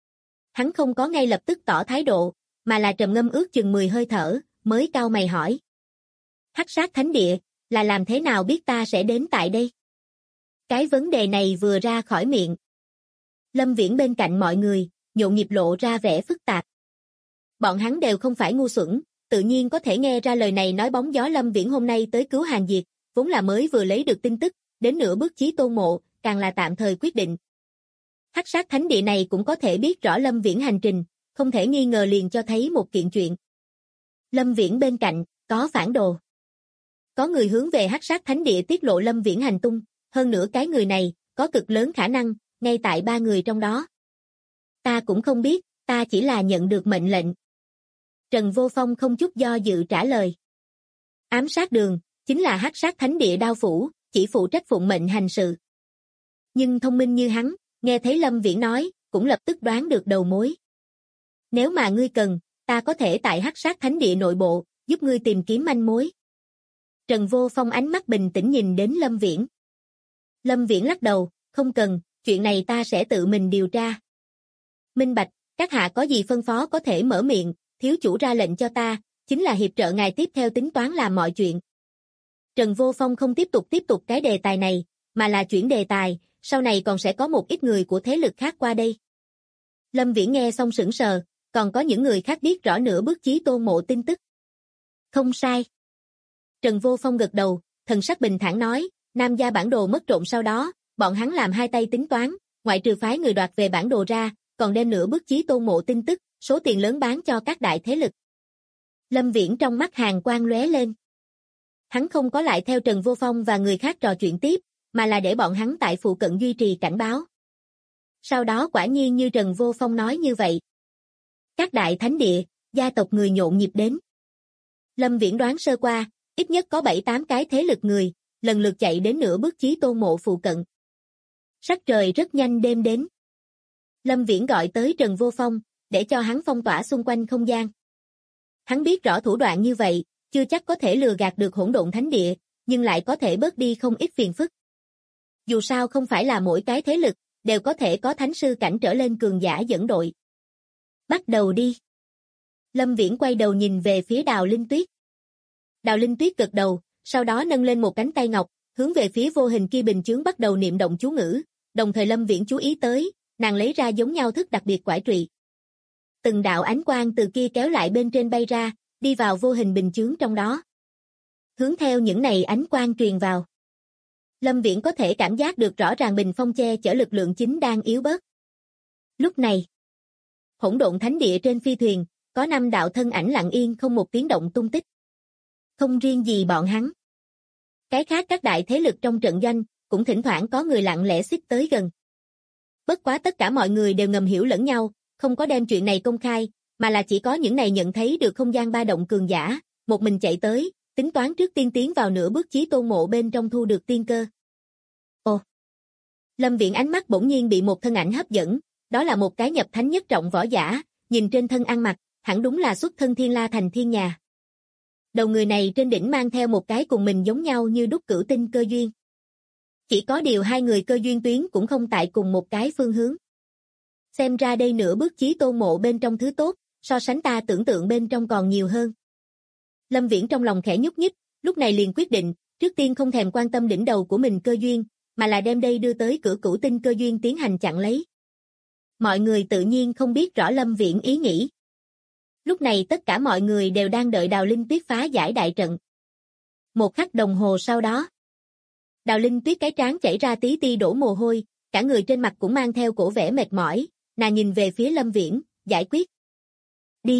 Hắn không có ngay lập tức tỏ thái độ, mà là trầm ngâm ước chừng 10 hơi thở, mới cau mày hỏi. Hắc Sát Thánh Địa, là làm thế nào biết ta sẽ đến tại đây? Cái vấn đề này vừa ra khỏi miệng. Lâm Viễn bên cạnh mọi người, nhộn nhịp lộ ra vẻ phức tạp. Bọn hắn đều không phải ngu xuẩn, tự nhiên có thể nghe ra lời này nói bóng gió Lâm Viễn hôm nay tới cứu Hàn Diệt, vốn là mới vừa lấy được tin tức, đến nửa bước chí tôn mộ, càng là tạm thời quyết định. Hắc Sát Thánh Địa này cũng có thể biết rõ Lâm Viễn hành trình, không thể nghi ngờ liền cho thấy một kiện chuyện. Lâm Viễn bên cạnh, có phản đồ. Có người hướng về Hắc Sát Thánh Địa tiết lộ Lâm Viễn hành tung, hơn nữa cái người này, có cực lớn khả năng, ngay tại 3 người trong đó. Ta cũng không biết, ta chỉ là nhận được mệnh lệnh. Trần Vô Phong không chút do dự trả lời. Ám sát đường, chính là Hắc Sát Thánh Địa đao phủ, chỉ phụ trách phụng mệnh hành sự. Nhưng thông minh như hắn, nghe thấy Lâm Viễn nói, cũng lập tức đoán được đầu mối. Nếu mà ngươi cần, ta có thể tại Hắc Sát Thánh Địa nội bộ, giúp ngươi tìm kiếm manh mối. Trần Vô Phong ánh mắt bình tĩnh nhìn đến Lâm Viễn. Lâm Viễn lắc đầu, không cần, chuyện này ta sẽ tự mình điều tra. Minh bạch, các hạ có gì phân phó có thể mở miệng, thiếu chủ ra lệnh cho ta, chính là hiệp trợ ngài tiếp theo tính toán làm mọi chuyện. Trần Vô Phong không tiếp tục cái đề tài này, mà là chuyển đề tài, sau này còn sẽ có một ít người của thế lực khác qua đây. Lâm Viễn nghe xong sững sờ, còn có những người khác biết rõ nửa bước chí tôn mộ tin tức. Không sai. Trần Vô Phong gật đầu, thần sắc bình thản nói, Nam gia bản đồ mất trộm sau đó, bọn hắn làm hai tay tính toán, ngoại trừ phái người đoạt về bản đồ ra, còn đem nửa bước chí tôn mộ tin tức, số tiền lớn bán cho các đại thế lực. Lâm Viễn trong mắt hàn quang lóe lên. Hắn không có lại theo Trần Vô Phong và người khác trò chuyện tiếp, mà là để bọn hắn tại phụ cận duy trì cảnh báo. Sau đó quả nhiên như Trần Vô Phong nói như vậy. Các đại thánh địa, gia tộc người nhộn nhịp đến. Lâm Viễn đoán sơ qua, ít nhất có 7-8 cái thế lực người, lần lượt chạy đến nửa bước chí tôn mộ phụ cận. Sắc trời rất nhanh đêm đến. Lâm Viễn gọi tới Trần Vô Phong, để cho hắn phong tỏa xung quanh không gian. Hắn biết rõ thủ đoạn như vậy, chưa chắc có thể lừa gạt được Hỗn Độn Thánh Địa, nhưng lại có thể bớt đi không ít phiền phức. Dù sao không phải là mỗi cái thế lực, đều có thể có thánh sư cảnh trở lên cường giả dẫn đội. Bắt đầu đi. Lâm Viễn quay đầu nhìn về phía Đào Linh Tuyết. Đào Linh Tuyết gật đầu, sau đó nâng lên một cánh tay ngọc, hướng về phía vô hình kia bình chướng bắt đầu niệm động chú ngữ, đồng thời Lâm Viễn chú ý tới, nàng lấy ra giống nhau thức đặc biệt quải trụy. Từng đạo ánh quang từ kia kéo lại bên trên bay ra, đi vào vô hình bình chướng trong đó. Hướng theo những này ánh quang truyền vào. Lâm Viễn có thể cảm giác được rõ ràng bình phong che chở lực lượng chính đang yếu bớt. Lúc này, Hỗn Độn Thánh Địa trên phi thuyền, có 5 đạo thân ảnh lặng yên không một tiếng động tung tích. Không riêng gì bọn hắn. Cái khác các đại thế lực trong trận doanh, cũng thỉnh thoảng có người lặng lẽ xích tới gần. Bất quá tất cả mọi người đều ngầm hiểu lẫn nhau, không có đem chuyện này công khai, mà là chỉ có những này nhận thấy được không gian ba động cường giả, một mình chạy tới, tính toán trước tiên tiến vào nửa bước chí tôn mộ bên trong thu được tiên cơ. Ồ! Lâm Viễn ánh mắt bỗng nhiên bị một thân ảnh hấp dẫn, đó là một cái nhập thánh nhất trọng võ giả, nhìn trên thân ăn mặc, hẳn đúng là xuất thân Thiên La Thành Thiên Nhà. Đầu người này trên đỉnh mang theo một cái cùng mình giống nhau như đúc cửu tinh cơ duyên. Chỉ có điều hai người cơ duyên tuyến cũng không tại cùng một cái phương hướng. Xem ra đây nửa bước chí tôn mộ bên trong thứ tốt, so sánh ta tưởng tượng bên trong còn nhiều hơn. Lâm Viễn trong lòng khẽ nhúc nhích, lúc này liền quyết định, trước tiên không thèm quan tâm đỉnh đầu của mình cơ duyên, mà là đem đây đưa tới cửa cửu tinh cơ duyên tiến hành chặn lấy. Mọi người tự nhiên không biết rõ Lâm Viễn ý nghĩ. Lúc này tất cả mọi người đều đang đợi Đào Linh Tuyết phá giải đại trận. Một khắc đồng hồ sau đó, Đào Linh Tuyết cái trán chảy ra tí ti đổ mồ hôi, cả người trên mặt cũng mang theo cổ vẻ mệt mỏi, nàng nhìn về phía Lâm Viễn, giải quyết. Đi.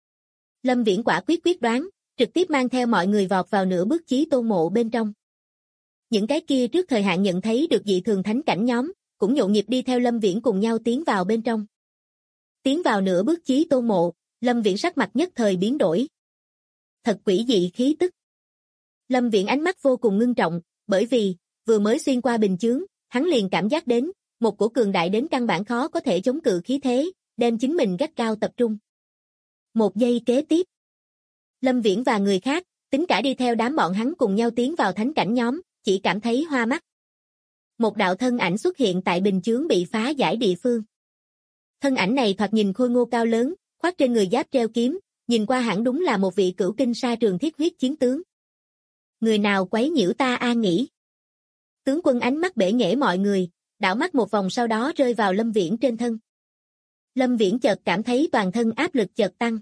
Lâm Viễn quả quyết đoán, trực tiếp mang theo mọi người vọt vào nửa bước chí tôn mộ bên trong. Những cái kia trước thời hạn nhận thấy được dị thường thánh cảnh nhóm, cũng nhộn nhịp đi theo Lâm Viễn cùng nhau tiến vào bên trong. Tiến vào nửa bước chí tôn mộ, Lâm Viễn sắc mặt nhất thời biến đổi. Thật quỷ dị khí tức. Lâm Viễn ánh mắt vô cùng ngưng trọng, bởi vì, vừa mới xuyên qua bình chướng, hắn liền cảm giác đến, một cổ cường đại đến căn bản khó có thể chống cự khí thế, đem chính mình gắt cao tập trung. Một giây kế tiếp, Lâm Viễn và người khác, tính cả đi theo đám bọn hắn cùng nhau tiến vào thánh cảnh nhóm, chỉ cảm thấy hoa mắt. Một đạo thân ảnh xuất hiện tại bình chướng bị phá giải địa phương. Thân ảnh này thoạt nhìn khôi ngô cao lớn, khoác trên người giáp treo kiếm, nhìn qua hẳn đúng là một vị cửu kinh sa trường thiết huyết chiến tướng. Người nào quấy nhiễu ta an nghỉ? Tướng quân ánh mắt bể nghễ mọi người, đảo mắt một vòng sau đó rơi vào Lâm Viễn trên thân. Lâm Viễn chợt cảm thấy toàn thân áp lực chợt tăng.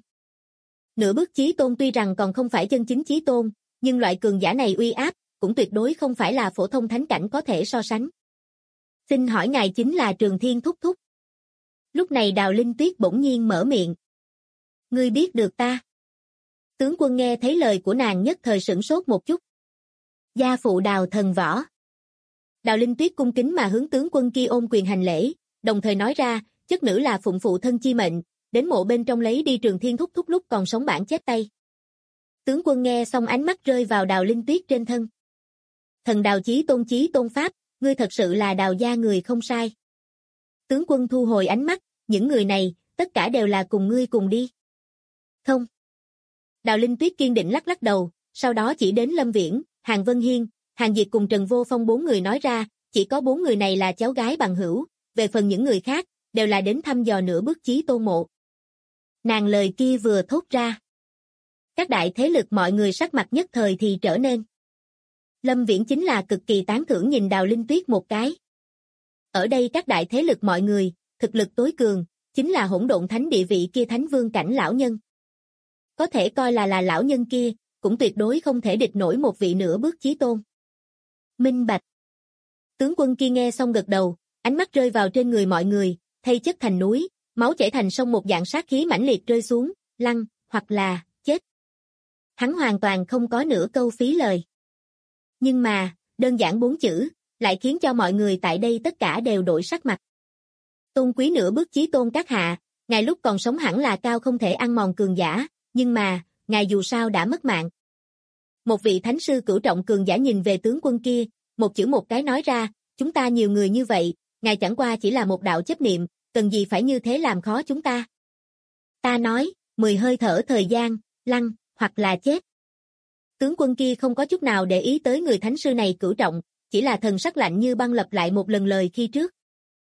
Nửa bước chí tôn tuy rằng còn không phải chân chính chí tôn, nhưng loại cường giả này uy áp, cũng tuyệt đối không phải là phổ thông thánh cảnh có thể so sánh. Xin hỏi ngài chính là Trường Thiên thúc thúc. Lúc này Đào Linh Tuyết bỗng nhiên mở miệng. Ngươi biết được ta. Tướng quân nghe thấy lời của nàng nhất thời sửng sốt một chút. Gia phụ Đào thần võ. Đào Linh Tuyết cung kính mà hướng tướng quân kia ôm quyền hành lễ, đồng thời nói ra, chất nữ là phụng phụ thân chi mệnh, đến mộ bên trong lấy đi Trường Thiên thúc thúc lúc còn sống bản chép tay. Tướng quân nghe xong ánh mắt rơi vào Đào Linh Tuyết trên thân. Thần Đào chí tôn pháp, ngươi thật sự là Đào gia người không sai. Tướng quân thu hồi ánh mắt, những người này, tất cả đều là cùng ngươi cùng đi. Không. Đào Linh Tuyết kiên định lắc đầu, sau đó chỉ đến Lâm Viễn, Hàn Vân Hiên, Hàn Diệt cùng Trần Vô Phong 4 người nói ra, chỉ có 4 người này là cháu gái bằng hữu, về phần những người khác, đều là đến thăm dò nửa bước chí tôn mộ. Nàng lời kia vừa thốt ra. Các đại thế lực mọi người sắc mặt nhất thời thì trở nên. Lâm Viễn chính là cực kỳ tán thưởng nhìn Đào Linh Tuyết một cái. Ở đây các đại thế lực mọi người, thực lực tối cường, chính là Hỗn Độn Thánh địa vị kia thánh vương cảnh lão nhân. Có thể coi là lão nhân kia, cũng tuyệt đối không thể địch nổi một vị nửa bước chí tôn. Minh bạch. Tướng quân kia nghe xong gật đầu, ánh mắt rơi vào trên người mọi người, thay chất thành núi, máu chảy thành sông một dạng sát khí mãnh liệt rơi xuống, lăn, hoặc là, chết. Hắn hoàn toàn không có nửa câu phí lời. Nhưng mà, đơn giản 4 chữ, lại khiến cho mọi người tại đây tất cả đều đổi sắc mặt. Tôn quý nửa bước chí tôn các hạ, ngài lúc còn sống hẳn là cao không thể ăn mòn cường giả, nhưng mà, ngài dù sao đã mất mạng. Một vị thánh sư cửu trọng cường giả nhìn về tướng quân kia, một chữ một cái nói ra, chúng ta nhiều người như vậy, ngài chẳng qua chỉ là một đạo chấp niệm, cần gì phải như thế làm khó chúng ta. Ta nói, 10 hơi thở thời gian, lăn, hoặc là chết. Tướng quân kia không có chút nào để ý tới người thánh sư này cửu trọng, chỉ là thần sắc lạnh như băng lặp lại một lần lời khi trước.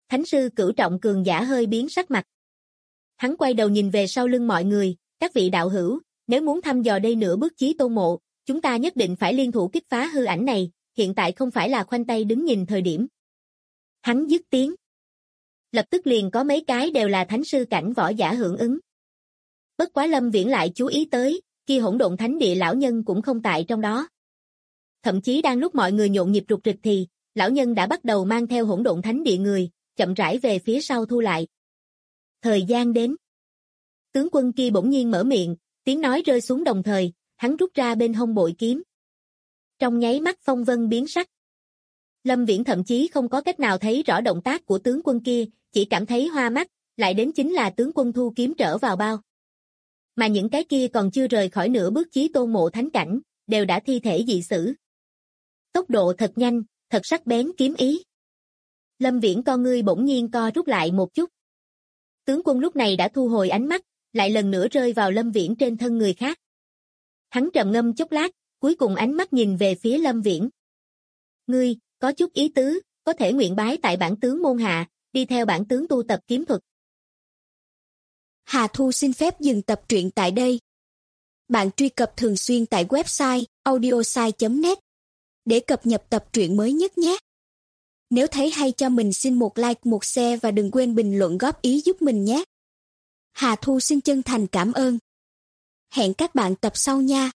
Thánh sư cửu trọng cường giả hơi biến sắc mặt. Hắn quay đầu nhìn về sau lưng mọi người, các vị đạo hữu, nếu muốn thăm dò đây nửa bước chí tôn mộ, chúng ta nhất định phải liên thủ kích phá hư ảnh này, hiện tại không phải là khoanh tay đứng nhìn thời điểm. Hắn dứt tiếng. Lập tức liền có mấy cái đều là thánh sư cảnh võ giả hưởng ứng. Bất quá Lâm Viễn lại chú ý tới, kia hỗn độn thánh địa lão nhân cũng không tại trong đó. Thậm chí đang lúc mọi người nhộn nhịp rục rịch thì, lão nhân đã bắt đầu mang theo hỗn độn thánh địa người, chậm rãi về phía sau thu lại. Thời gian đến. Tướng quân kia bỗng nhiên mở miệng, tiếng nói rơi xuống đồng thời, hắn rút ra bên hông bội kiếm. Trong nháy mắt phong vân biến sắc. Lâm Viễn thậm chí không có cách nào thấy rõ động tác của tướng quân kia, chỉ cảm thấy hoa mắt, lại đến chính là tướng quân thu kiếm trở vào bao. Mà những cái kia còn chưa rời khỏi nửa bước chí tôn mộ thánh cảnh, đều đã thi thể dị sử. Tốc độ thật nhanh, thật sắc bén kiếm ý. Lâm Viễn con ngươi bỗng nhiên co rút lại một chút. Tướng quân lúc này đã thu hồi ánh mắt, lại lần nữa rơi vào Lâm Viễn trên thân người khác. Hắn trầm ngâm chốc lát, cuối cùng ánh mắt nhìn về phía Lâm Viễn. Ngươi, có chút ý tứ, có thể nguyện bái tại bản tướng môn hạ, đi theo bản tướng tu tập kiếm thuật. Hà Thu xin phép dừng tập truyện tại đây. Bạn truy cập thường xuyên tại website audiosai.net để cập nhật tập truyện mới nhất nhé. Nếu thấy hay cho mình xin một like, một share và đừng quên bình luận góp ý giúp mình nhé. Hà Thu xin chân thành cảm ơn. Hẹn các bạn tập sau nha.